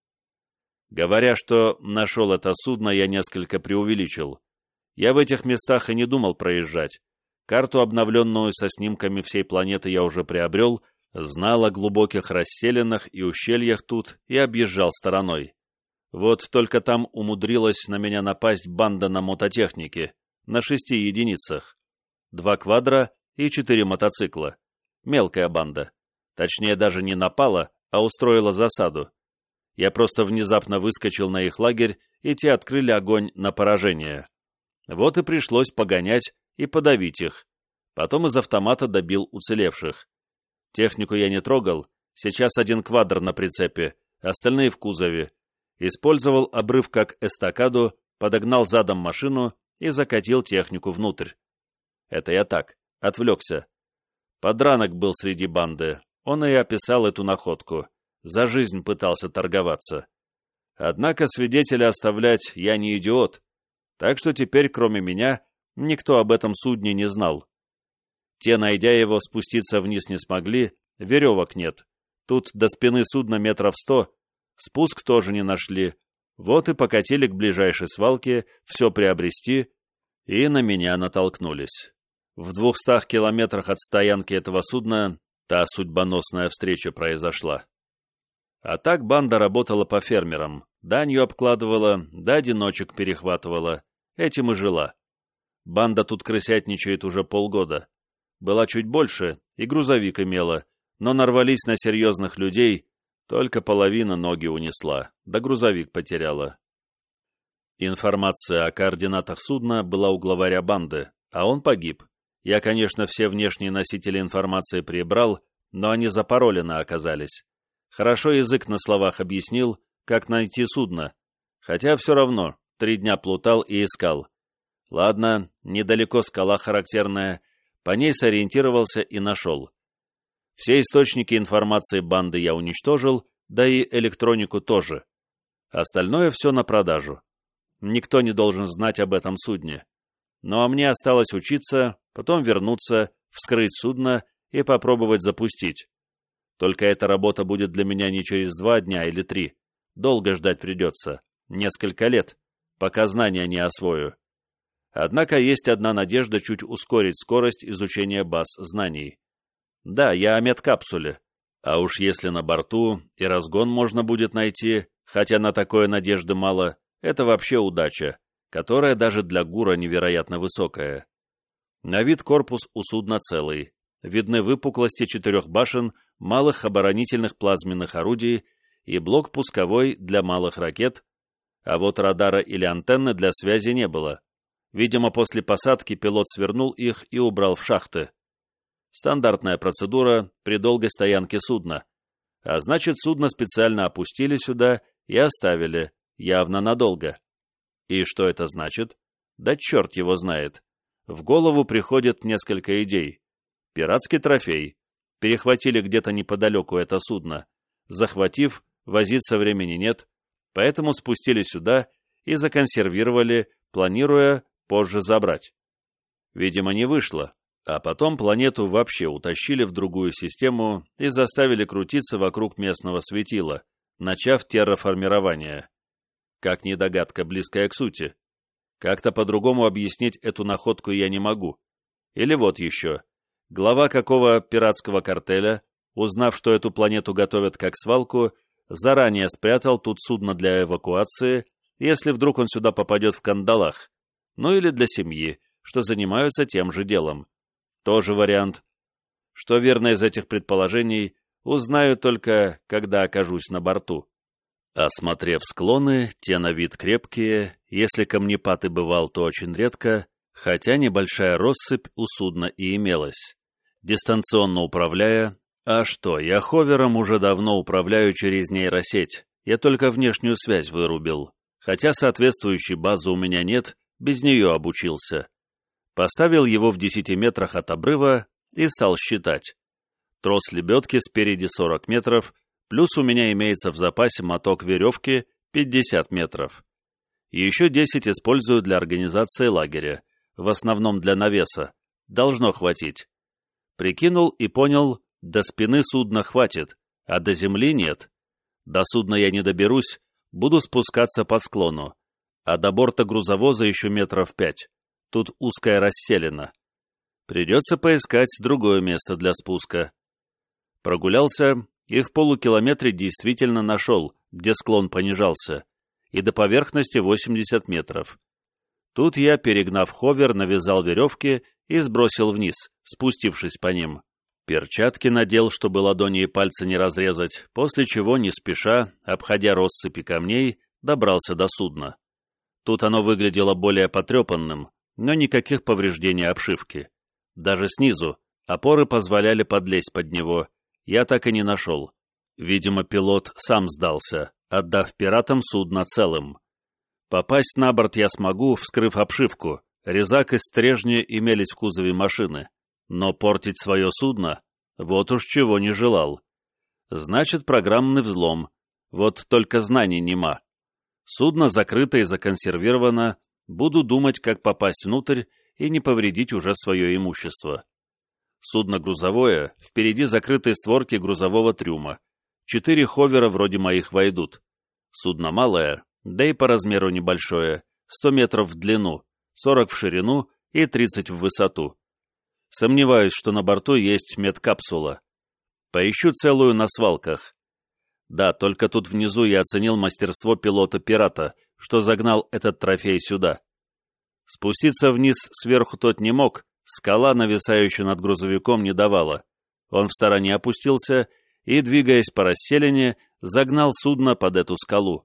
Говоря, что нашел это судно, я несколько преувеличил. Я в этих местах и не думал проезжать. Карту, обновленную со снимками всей планеты, я уже приобрел, знал о глубоких расселинах и ущельях тут и объезжал стороной. Вот только там умудрилась на меня напасть банда на мототехнике, на шести единицах. Два квадра и четыре мотоцикла. Мелкая банда. Точнее, даже не напала, а устроила засаду. Я просто внезапно выскочил на их лагерь, и те открыли огонь на поражение. Вот и пришлось погонять и подавить их. Потом из автомата добил уцелевших. Технику я не трогал, сейчас один квадр на прицепе, остальные в кузове. Использовал обрыв как эстакаду, подогнал задом машину и закатил технику внутрь. Это я так, отвлекся. Подранок был среди банды, он и описал эту находку. За жизнь пытался торговаться. Однако свидетеля оставлять я не идиот, так что теперь, кроме меня, никто об этом судне не знал. Те, найдя его, спуститься вниз не смогли, веревок нет. Тут до спины судна метров сто, спуск тоже не нашли. Вот и покатили к ближайшей свалке, все приобрести, и на меня натолкнулись. В двухстах километрах от стоянки этого судна та судьбоносная встреча произошла. А так банда работала по фермерам, данью обкладывала, да одиночек перехватывала, этим и жила. Банда тут крысятничает уже полгода. Была чуть больше, и грузовик имела, но нарвались на серьезных людей, только половина ноги унесла, да грузовик потеряла. Информация о координатах судна была у главаря банды, а он погиб. Я, конечно, все внешние носители информации прибрал, но они запаролены оказались. Хорошо язык на словах объяснил, как найти судно, хотя все равно три дня плутал и искал. Ладно, недалеко скала характерная, по ней сориентировался и нашел. Все источники информации банды я уничтожил, да и электронику тоже. Остальное все на продажу. Никто не должен знать об этом судне. Ну а мне осталось учиться, потом вернуться, вскрыть судно и попробовать запустить. Только эта работа будет для меня не через два дня или три. Долго ждать придется. Несколько лет, пока знания не освою. Однако есть одна надежда чуть ускорить скорость изучения баз знаний. Да, я о медкапсуле. А уж если на борту и разгон можно будет найти, хотя на такое надежды мало, это вообще удача, которая даже для ГУРа невероятно высокая. На вид корпус у судна целый. Видны выпуклости четырех башен, малых оборонительных плазменных орудий и блок пусковой для малых ракет, а вот радара или антенны для связи не было. Видимо, после посадки пилот свернул их и убрал в шахты. Стандартная процедура при долгой стоянке судна. А значит, судно специально опустили сюда и оставили, явно надолго. И что это значит? Да черт его знает. В голову приходит несколько идей. Пиратский трофей. Перехватили где-то неподалеку это судно. Захватив, возиться времени нет, поэтому спустили сюда и законсервировали, планируя позже забрать. Видимо, не вышло, а потом планету вообще утащили в другую систему и заставили крутиться вокруг местного светила, начав терраформирование. Как ни догадка, близкая к сути. Как-то по-другому объяснить эту находку я не могу. Или вот еще. Глава какого пиратского картеля, узнав, что эту планету готовят как свалку, заранее спрятал тут судно для эвакуации, если вдруг он сюда попадет в кандалах, ну или для семьи, что занимаются тем же делом. Тоже вариант. Что верно из этих предположений, узнаю только, когда окажусь на борту. Осмотрев склоны, те на вид крепкие, если камнепад и бывал, то очень редко, хотя небольшая россыпь у судна и имелась. Дистанционно управляя, а что, я ховером уже давно управляю через нейросеть, я только внешнюю связь вырубил, хотя соответствующей базы у меня нет, без нее обучился. Поставил его в десяти метрах от обрыва и стал считать. Трос лебедки спереди сорок метров, плюс у меня имеется в запасе моток веревки пятьдесят метров. Еще десять использую для организации лагеря, в основном для навеса, должно хватить. Прикинул и понял, до спины судна хватит, а до земли нет. До судна я не доберусь, буду спускаться по склону, а до борта грузовоза еще метров пять. Тут узкая расселена. Придется поискать другое место для спуска. Прогулялся и в полукилометре действительно нашел, где склон понижался, и до поверхности восемьдесят метров. Тут я, перегнав ховер, навязал веревки и сбросил вниз, спустившись по ним. Перчатки надел, чтобы ладони и пальцы не разрезать, после чего, не спеша, обходя россыпи камней, добрался до судна. Тут оно выглядело более потрепанным, но никаких повреждений обшивки. Даже снизу опоры позволяли подлезть под него. Я так и не нашел. Видимо, пилот сам сдался, отдав пиратам судно целым. Попасть на борт я смогу, вскрыв обшивку. Резак и стрежни имелись в кузове машины. Но портить свое судно — вот уж чего не желал. Значит, программный взлом. Вот только знаний нема. Судно закрыто и законсервировано. Буду думать, как попасть внутрь и не повредить уже свое имущество. Судно грузовое, впереди закрытые створки грузового трюма. Четыре ховера вроде моих войдут. Судно малое, да и по размеру небольшое, сто метров в длину, сорок в ширину и тридцать в высоту. Сомневаюсь, что на борту есть медкапсула. Поищу целую на свалках. Да, только тут внизу я оценил мастерство пилота-пирата, что загнал этот трофей сюда. Спуститься вниз сверху тот не мог, скала, нависающая над грузовиком, не давала. Он в стороне опустился и, двигаясь по расселине, загнал судно под эту скалу.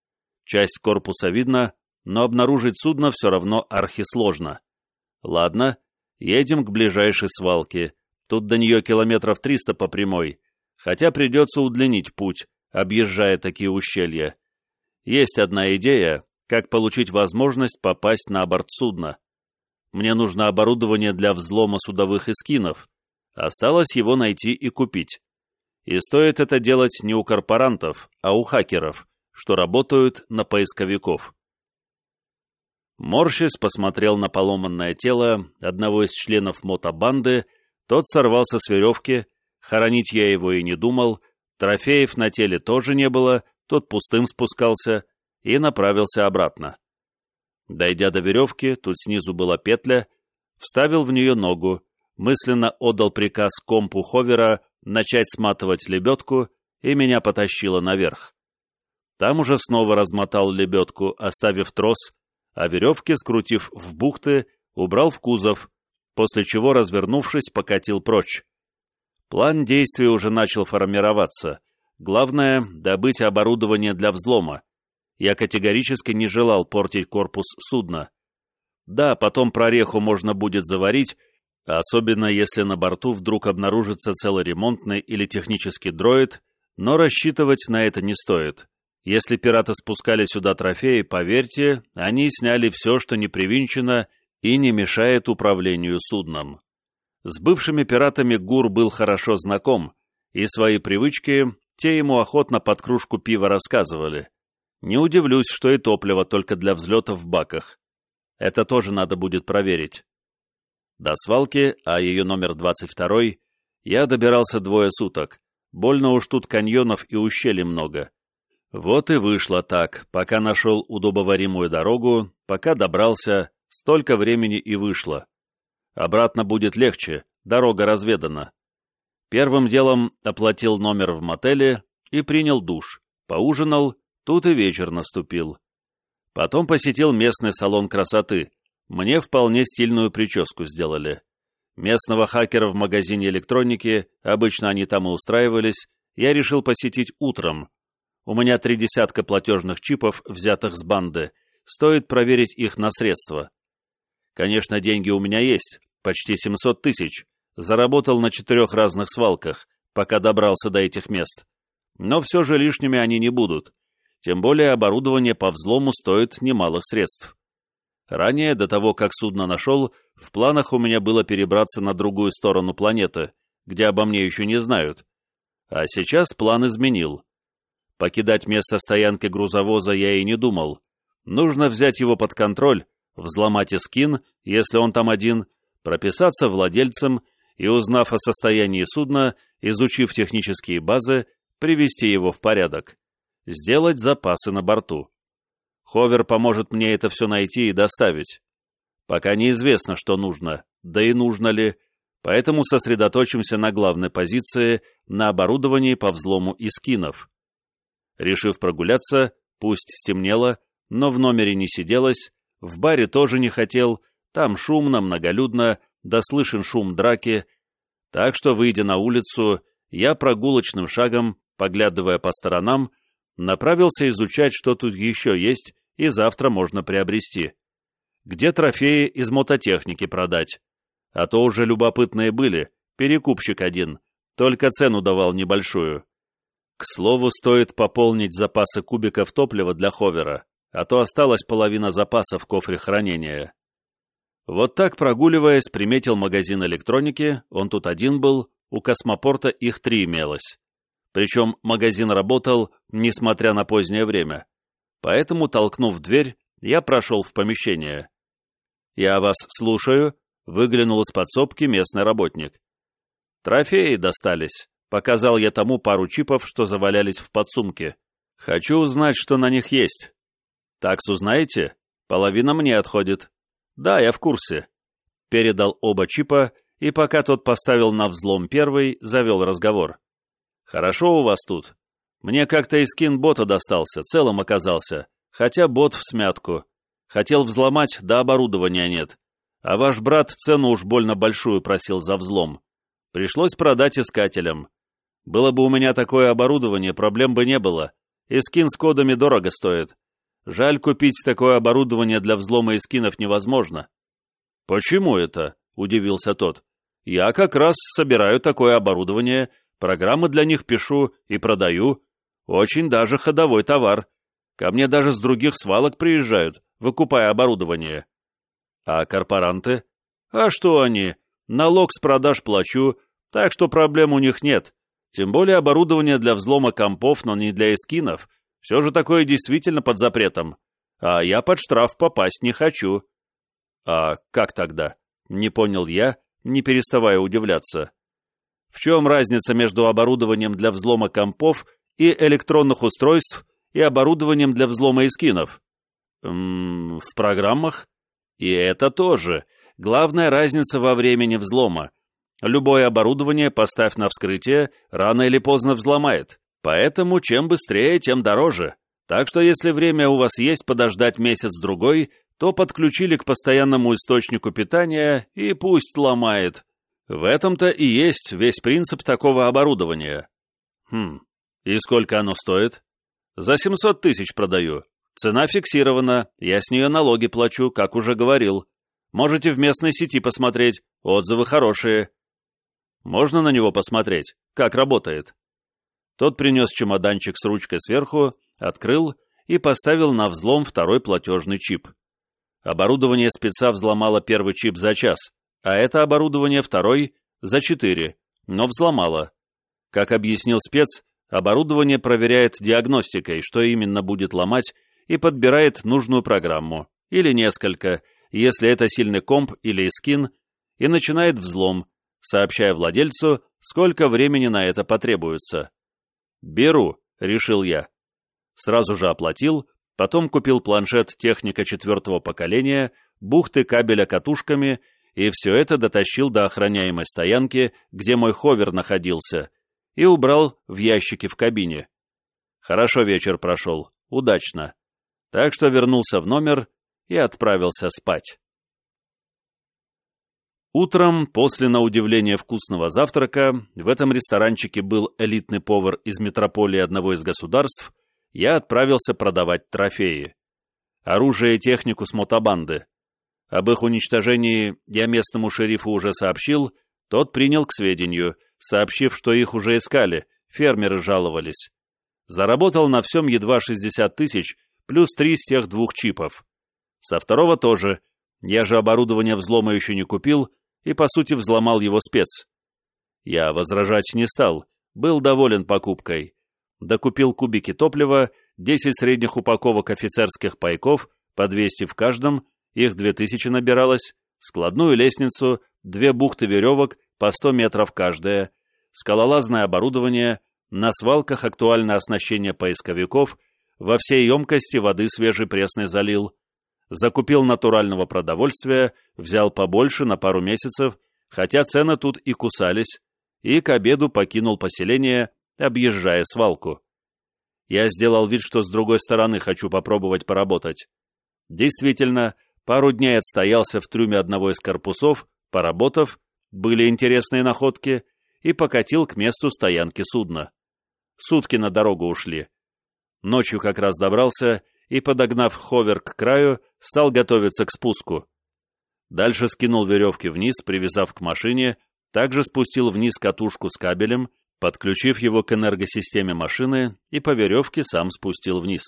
Часть корпуса видно, но обнаружить судно все равно архисложно. Ладно, едем к ближайшей свалке. Тут до нее километров триста по прямой, хотя придется удлинить путь, объезжая такие ущелья. Есть одна идея, как получить возможность попасть на борт судна. Мне нужно оборудование для взлома судовых эскинов, Осталось его найти и купить. И стоит это делать не у корпорантов, а у хакеров, что работают на поисковиков. Морщись посмотрел на поломанное тело одного из членов мотобанды, тот сорвался с веревки, хоронить я его и не думал, трофеев на теле тоже не было, тот пустым спускался и направился обратно. Дойдя до веревки, тут снизу была петля, вставил в нее ногу, мысленно отдал приказ компу ховера начать сматывать лебедку, и меня потащило наверх. Там уже снова размотал лебедку, оставив трос, а веревки, скрутив в бухты, убрал в кузов, после чего, развернувшись, покатил прочь. План действий уже начал формироваться. Главное — добыть оборудование для взлома. Я категорически не желал портить корпус судна. Да, потом прореху можно будет заварить, особенно если на борту вдруг обнаружится целый ремонтный или технический дроид, но рассчитывать на это не стоит. Если пираты спускали сюда трофеи, поверьте, они сняли все, что не привинчено и не мешает управлению судном. С бывшими пиратами Гур был хорошо знаком, и свои привычки те ему охотно под кружку пива рассказывали. Не удивлюсь, что и топливо только для взлета в баках. Это тоже надо будет проверить. До свалки, а ее номер двадцать второй, я добирался двое суток. Больно уж тут каньонов и ущелий много. Вот и вышло так, пока нашел удобоваримую дорогу, пока добрался, столько времени и вышло. Обратно будет легче, дорога разведана. Первым делом оплатил номер в мотеле и принял душ. Поужинал, тут и вечер наступил. Потом посетил местный салон красоты. Мне вполне стильную прическу сделали. Местного хакера в магазине электроники, обычно они там и устраивались, я решил посетить утром. У меня три десятка платежных чипов, взятых с банды. Стоит проверить их на средства. Конечно, деньги у меня есть, почти семьсот тысяч. Заработал на четырех разных свалках, пока добрался до этих мест. Но все же лишними они не будут. Тем более оборудование по взлому стоит немалых средств. Ранее, до того, как судно нашел, в планах у меня было перебраться на другую сторону планеты, где обо мне еще не знают. А сейчас план изменил. Покидать место стоянки грузовоза я и не думал. Нужно взять его под контроль, взломать эскин, если он там один, прописаться владельцем и, узнав о состоянии судна, изучив технические базы, привести его в порядок. Сделать запасы на борту. Ховер поможет мне это все найти и доставить. Пока неизвестно, что нужно, да и нужно ли, поэтому сосредоточимся на главной позиции, на оборудовании по взлому эскинов. Решив прогуляться, пусть стемнело, но в номере не сиделось, в баре тоже не хотел, там шумно, многолюдно, да слышен шум драки, так что, выйдя на улицу, я прогулочным шагом, поглядывая по сторонам, направился изучать, что тут еще есть и завтра можно приобрести. Где трофеи из мототехники продать? А то уже любопытные были, перекупщик один, только цену давал небольшую. К слову, стоит пополнить запасы кубиков топлива для ховера, а то осталась половина запаса в кофре хранения. Вот так, прогуливаясь, приметил магазин электроники, он тут один был, у космопорта их три имелось. Причем магазин работал, несмотря на позднее время. Поэтому, толкнув дверь, я прошел в помещение. «Я вас слушаю», — выглянул из подсобки местный работник. «Трофеи достались», — показал я тому пару чипов, что завалялись в подсумке. «Хочу узнать, что на них есть». «Таксу знаете? Половина мне отходит». «Да, я в курсе». Передал оба чипа, и пока тот поставил на взлом первый, завел разговор. «Хорошо у вас тут. Мне как-то и скин бота достался, целым оказался, хотя бот в смятку. Хотел взломать, да оборудования нет. А ваш брат цену уж больно большую просил за взлом. Пришлось продать искателям. Было бы у меня такое оборудование, проблем бы не было. И скин с кодами дорого стоит. Жаль, купить такое оборудование для взлома эскинов невозможно». «Почему это?» — удивился тот. «Я как раз собираю такое оборудование, программы для них пишу и продаю. Очень даже ходовой товар. Ко мне даже с других свалок приезжают, выкупая оборудование». «А корпоранты?» «А что они? Налог с продаж плачу, так что проблем у них нет. Тем более оборудование для взлома компов, но не для эскинов. Все же такое действительно под запретом. А я под штраф попасть не хочу. А как тогда? Не понял я, не переставая удивляться. В чем разница между оборудованием для взлома компов и электронных устройств и оборудованием для взлома эскинов? М-м, в программах? И это тоже. Главная разница во времени взлома. Любое оборудование, поставь на вскрытие, рано или поздно взломает. Поэтому чем быстрее, тем дороже. Так что если время у вас есть подождать месяц-другой, то подключили к постоянному источнику питания и пусть ломает. В этом-то и есть весь принцип такого оборудования. Хм, и сколько оно стоит? За семьсот тысяч продаю. Цена фиксирована, я с нее налоги плачу, как уже говорил. Можете в местной сети посмотреть, отзывы хорошие. Можно на него посмотреть, как работает? Тот принес чемоданчик с ручкой сверху, открыл и поставил на взлом второй платежный чип. Оборудование спеца взломало первый чип за час, а это оборудование второй за четыре, но взломало. Как объяснил спец, оборудование проверяет диагностикой, что именно будет ломать, и подбирает нужную программу, или несколько, если это сильный комп или эскин, и начинает взлом, сообщая владельцу, сколько времени на это потребуется. «Беру», — решил я. Сразу же оплатил, потом купил планшет техника четвертого поколения, бухты кабеля катушками, и все это дотащил до охраняемой стоянки, где мой ховер находился, и убрал в ящики в кабине. Хорошо вечер прошел, удачно. Так что вернулся в номер и отправился спать. Утром, после на удивление вкусного завтрака, в этом ресторанчике был элитный повар из метрополии одного из государств, я отправился продавать трофеи. Оружие и технику с мотобанды. Об их уничтожении я местному шерифу уже сообщил, тот принял к сведению, сообщив, что их уже искали, фермеры жаловались. Заработал на всем едва шестьдесят тысяч, плюс три с тех двух чипов. Со второго тоже, я же оборудование взлома еще не купил, и, по сути, взломал его спец. Я возражать не стал, был доволен покупкой. Докупил кубики топлива, десять средних упаковок офицерских пайков, по двести в каждом, их две тысячи набиралось, складную лестницу, две бухты веревок, по сто метров каждая, скалолазное оборудование, на свалках актуальное оснащение поисковиков, во всей емкости воды свежей пресной залил, закупил натурального продовольствия, взял побольше на пару месяцев, хотя цены тут и кусались, и к обеду покинул поселение, объезжая свалку. Я сделал вид, что с другой стороны хочу попробовать поработать. Действительно, пару дней отстоялся в трюме одного из корпусов, поработав, были интересные находки, и покатил к месту стоянки судна. Сутки на дорогу ушли. Ночью как раз добрался и, подогнав ховер к краю, стал готовиться к спуску. Дальше скинул веревки вниз, привязав к машине, также спустил вниз катушку с кабелем, подключив его к энергосистеме машины, и по веревке сам спустил вниз.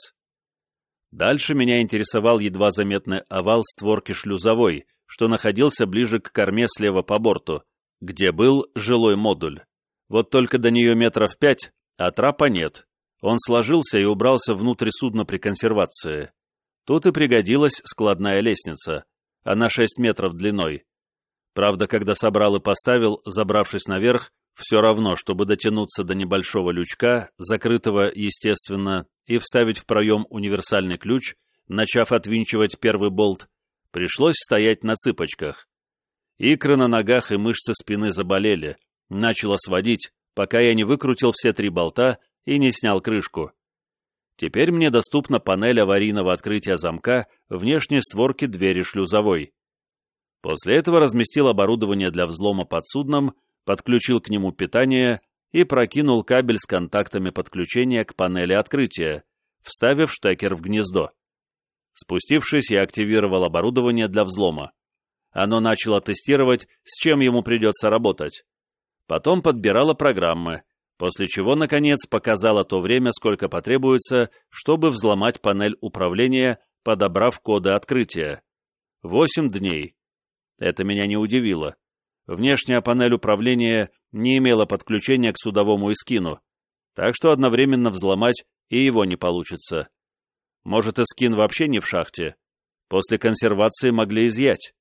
Дальше меня интересовал едва заметный овал створки шлюзовой, что находился ближе к корме слева по борту, где был жилой модуль. Вот только до нее метров пять, а трапа нет. Он сложился и убрался внутрь судна при консервации. Тут и пригодилась складная лестница. Она шесть метров длиной. Правда, когда собрал и поставил, забравшись наверх, все равно, чтобы дотянуться до небольшого лючка, закрытого, естественно, и вставить в проем универсальный ключ, начав отвинчивать первый болт, пришлось стоять на цыпочках. Икры на ногах и мышцы спины заболели, начало сводить, пока я не выкрутил все три болта и не снял крышку. Теперь мне доступна панель аварийного открытия замка внешней створки двери шлюзовой. После этого разместил оборудование для взлома под судном, подключил к нему питание и прокинул кабель с контактами подключения к панели открытия, вставив штекер в гнездо. Спустившись, я активировал оборудование для взлома. Оно начало тестировать, с чем ему придется работать. Потом подбирало программы, после чего, наконец, показало то время, сколько потребуется, чтобы взломать панель управления, подобрав коды открытия. Восемь дней. Это меня не удивило. Внешняя панель управления не имело подключения к судовому эскину, так что одновременно взломать и его не получится. Может, эскин вообще не в шахте? После консервации могли изъять.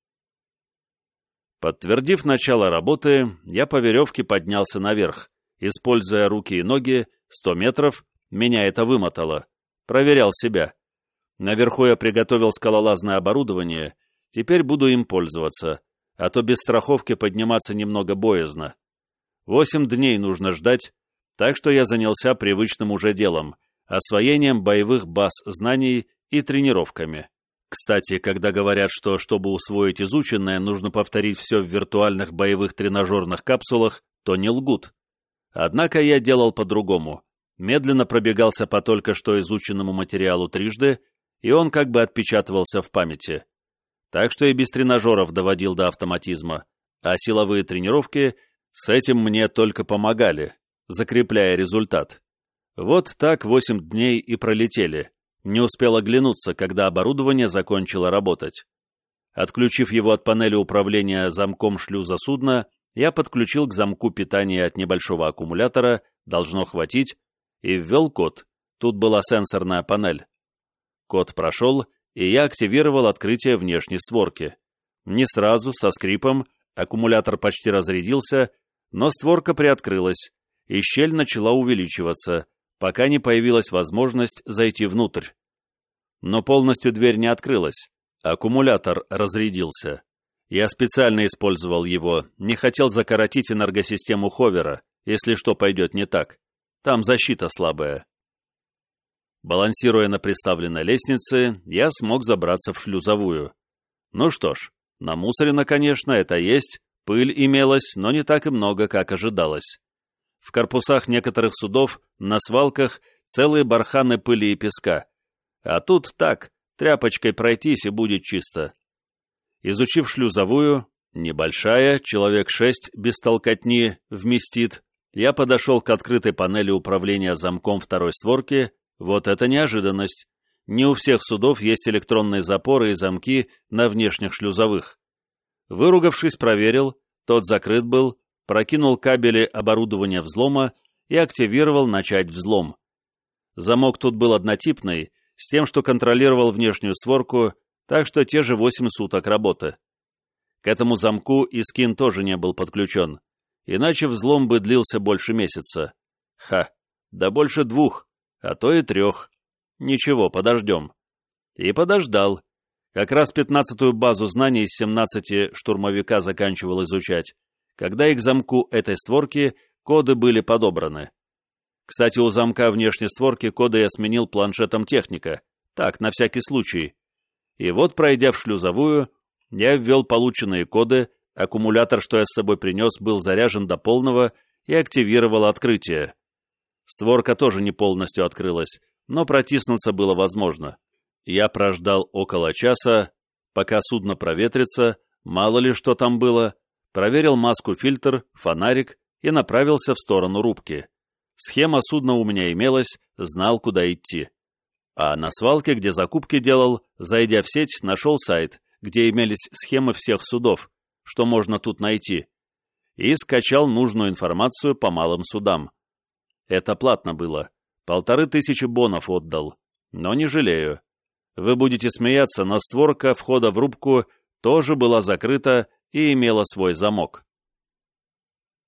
Подтвердив начало работы, я по веревке поднялся наверх, используя руки и ноги, сто метров, меня это вымотало. Проверял себя. Наверху я приготовил скалолазное оборудование, теперь буду им пользоваться, а то без страховки подниматься немного боязно. Восемь дней нужно ждать, так что я занялся привычным уже делом — освоением боевых баз знаний и тренировками. Кстати, когда говорят, что, чтобы усвоить изученное, нужно повторить все в виртуальных боевых тренажерных капсулах, то не лгут. Однако я делал по-другому. Медленно пробегался по только что изученному материалу трижды, и он как бы отпечатывался в памяти. Так что и без тренажеров доводил до автоматизма, а силовые тренировки с этим мне только помогали, закрепляя результат. Вот так восемь дней и пролетели. Не успел оглянуться, когда оборудование закончило работать. Отключив его от панели управления замком шлюза судна, я подключил к замку питания от небольшого аккумулятора, должно хватить, и ввел код. Тут была сенсорная панель. Код прошел, и я активировал открытие внешней створки. Не сразу, со скрипом, аккумулятор почти разрядился, но створка приоткрылась, и щель начала увеличиваться, пока не появилась возможность зайти внутрь. Но полностью дверь не открылась, аккумулятор разрядился. Я специально использовал его, не хотел закоротить энергосистему ховера, если что пойдет не так. Там защита слабая. Балансируя на приставленной лестнице, я смог забраться в шлюзовую. Ну что ж, намусорено, конечно, это есть, пыль имелась, но не так и много, как ожидалось. В корпусах некоторых судов, на свалках, целые барханы пыли и песка. А тут так, тряпочкой пройтись и будет чисто. Изучив шлюзовую, небольшая, человек шесть, без толкотни, вместит, я подошел к открытой панели управления замком второй створки. Вот это неожиданность. Не у всех судов есть электронные запоры и замки на внешних шлюзовых. Выругавшись, проверил, тот закрыт был, прокинул кабели оборудования взлома и активировал начать взлом. Замок тут был однотипный, с тем, что контролировал внешнюю створку, так что те же восемь суток работы. К этому замку эскин тоже не был подключен, иначе взлом бы длился больше месяца. Ха, да больше двух, а то и трех. Ничего, подождем. И подождал. Как раз пятнадцатую базу знаний из семнадцати штурмовика заканчивал изучать, когда и к замку этой створки коды были подобраны. Кстати, у замка внешней створки коды я сменил планшетом техника, так, на всякий случай. И вот, пройдя в шлюзовую, я ввел полученные коды, аккумулятор, что я с собой принес, был заряжен до полного и активировал открытие. Створка тоже не полностью открылась, но протиснуться было возможно. Я прождал около часа, пока судно проветрится, мало ли что там было, проверил маску-фильтр, фонарик и направился в сторону рубки. Схема судна у меня имелась, знал, куда идти. А на свалке, где закупки делал, зайдя в сеть, нашел сайт, где имелись схемы всех судов, что можно тут найти, и скачал нужную информацию по малым судам. Это платно было. Полторы тысячи бонов отдал. Но не жалею. Вы будете смеяться, но створка входа в рубку тоже была закрыта и имела свой замок.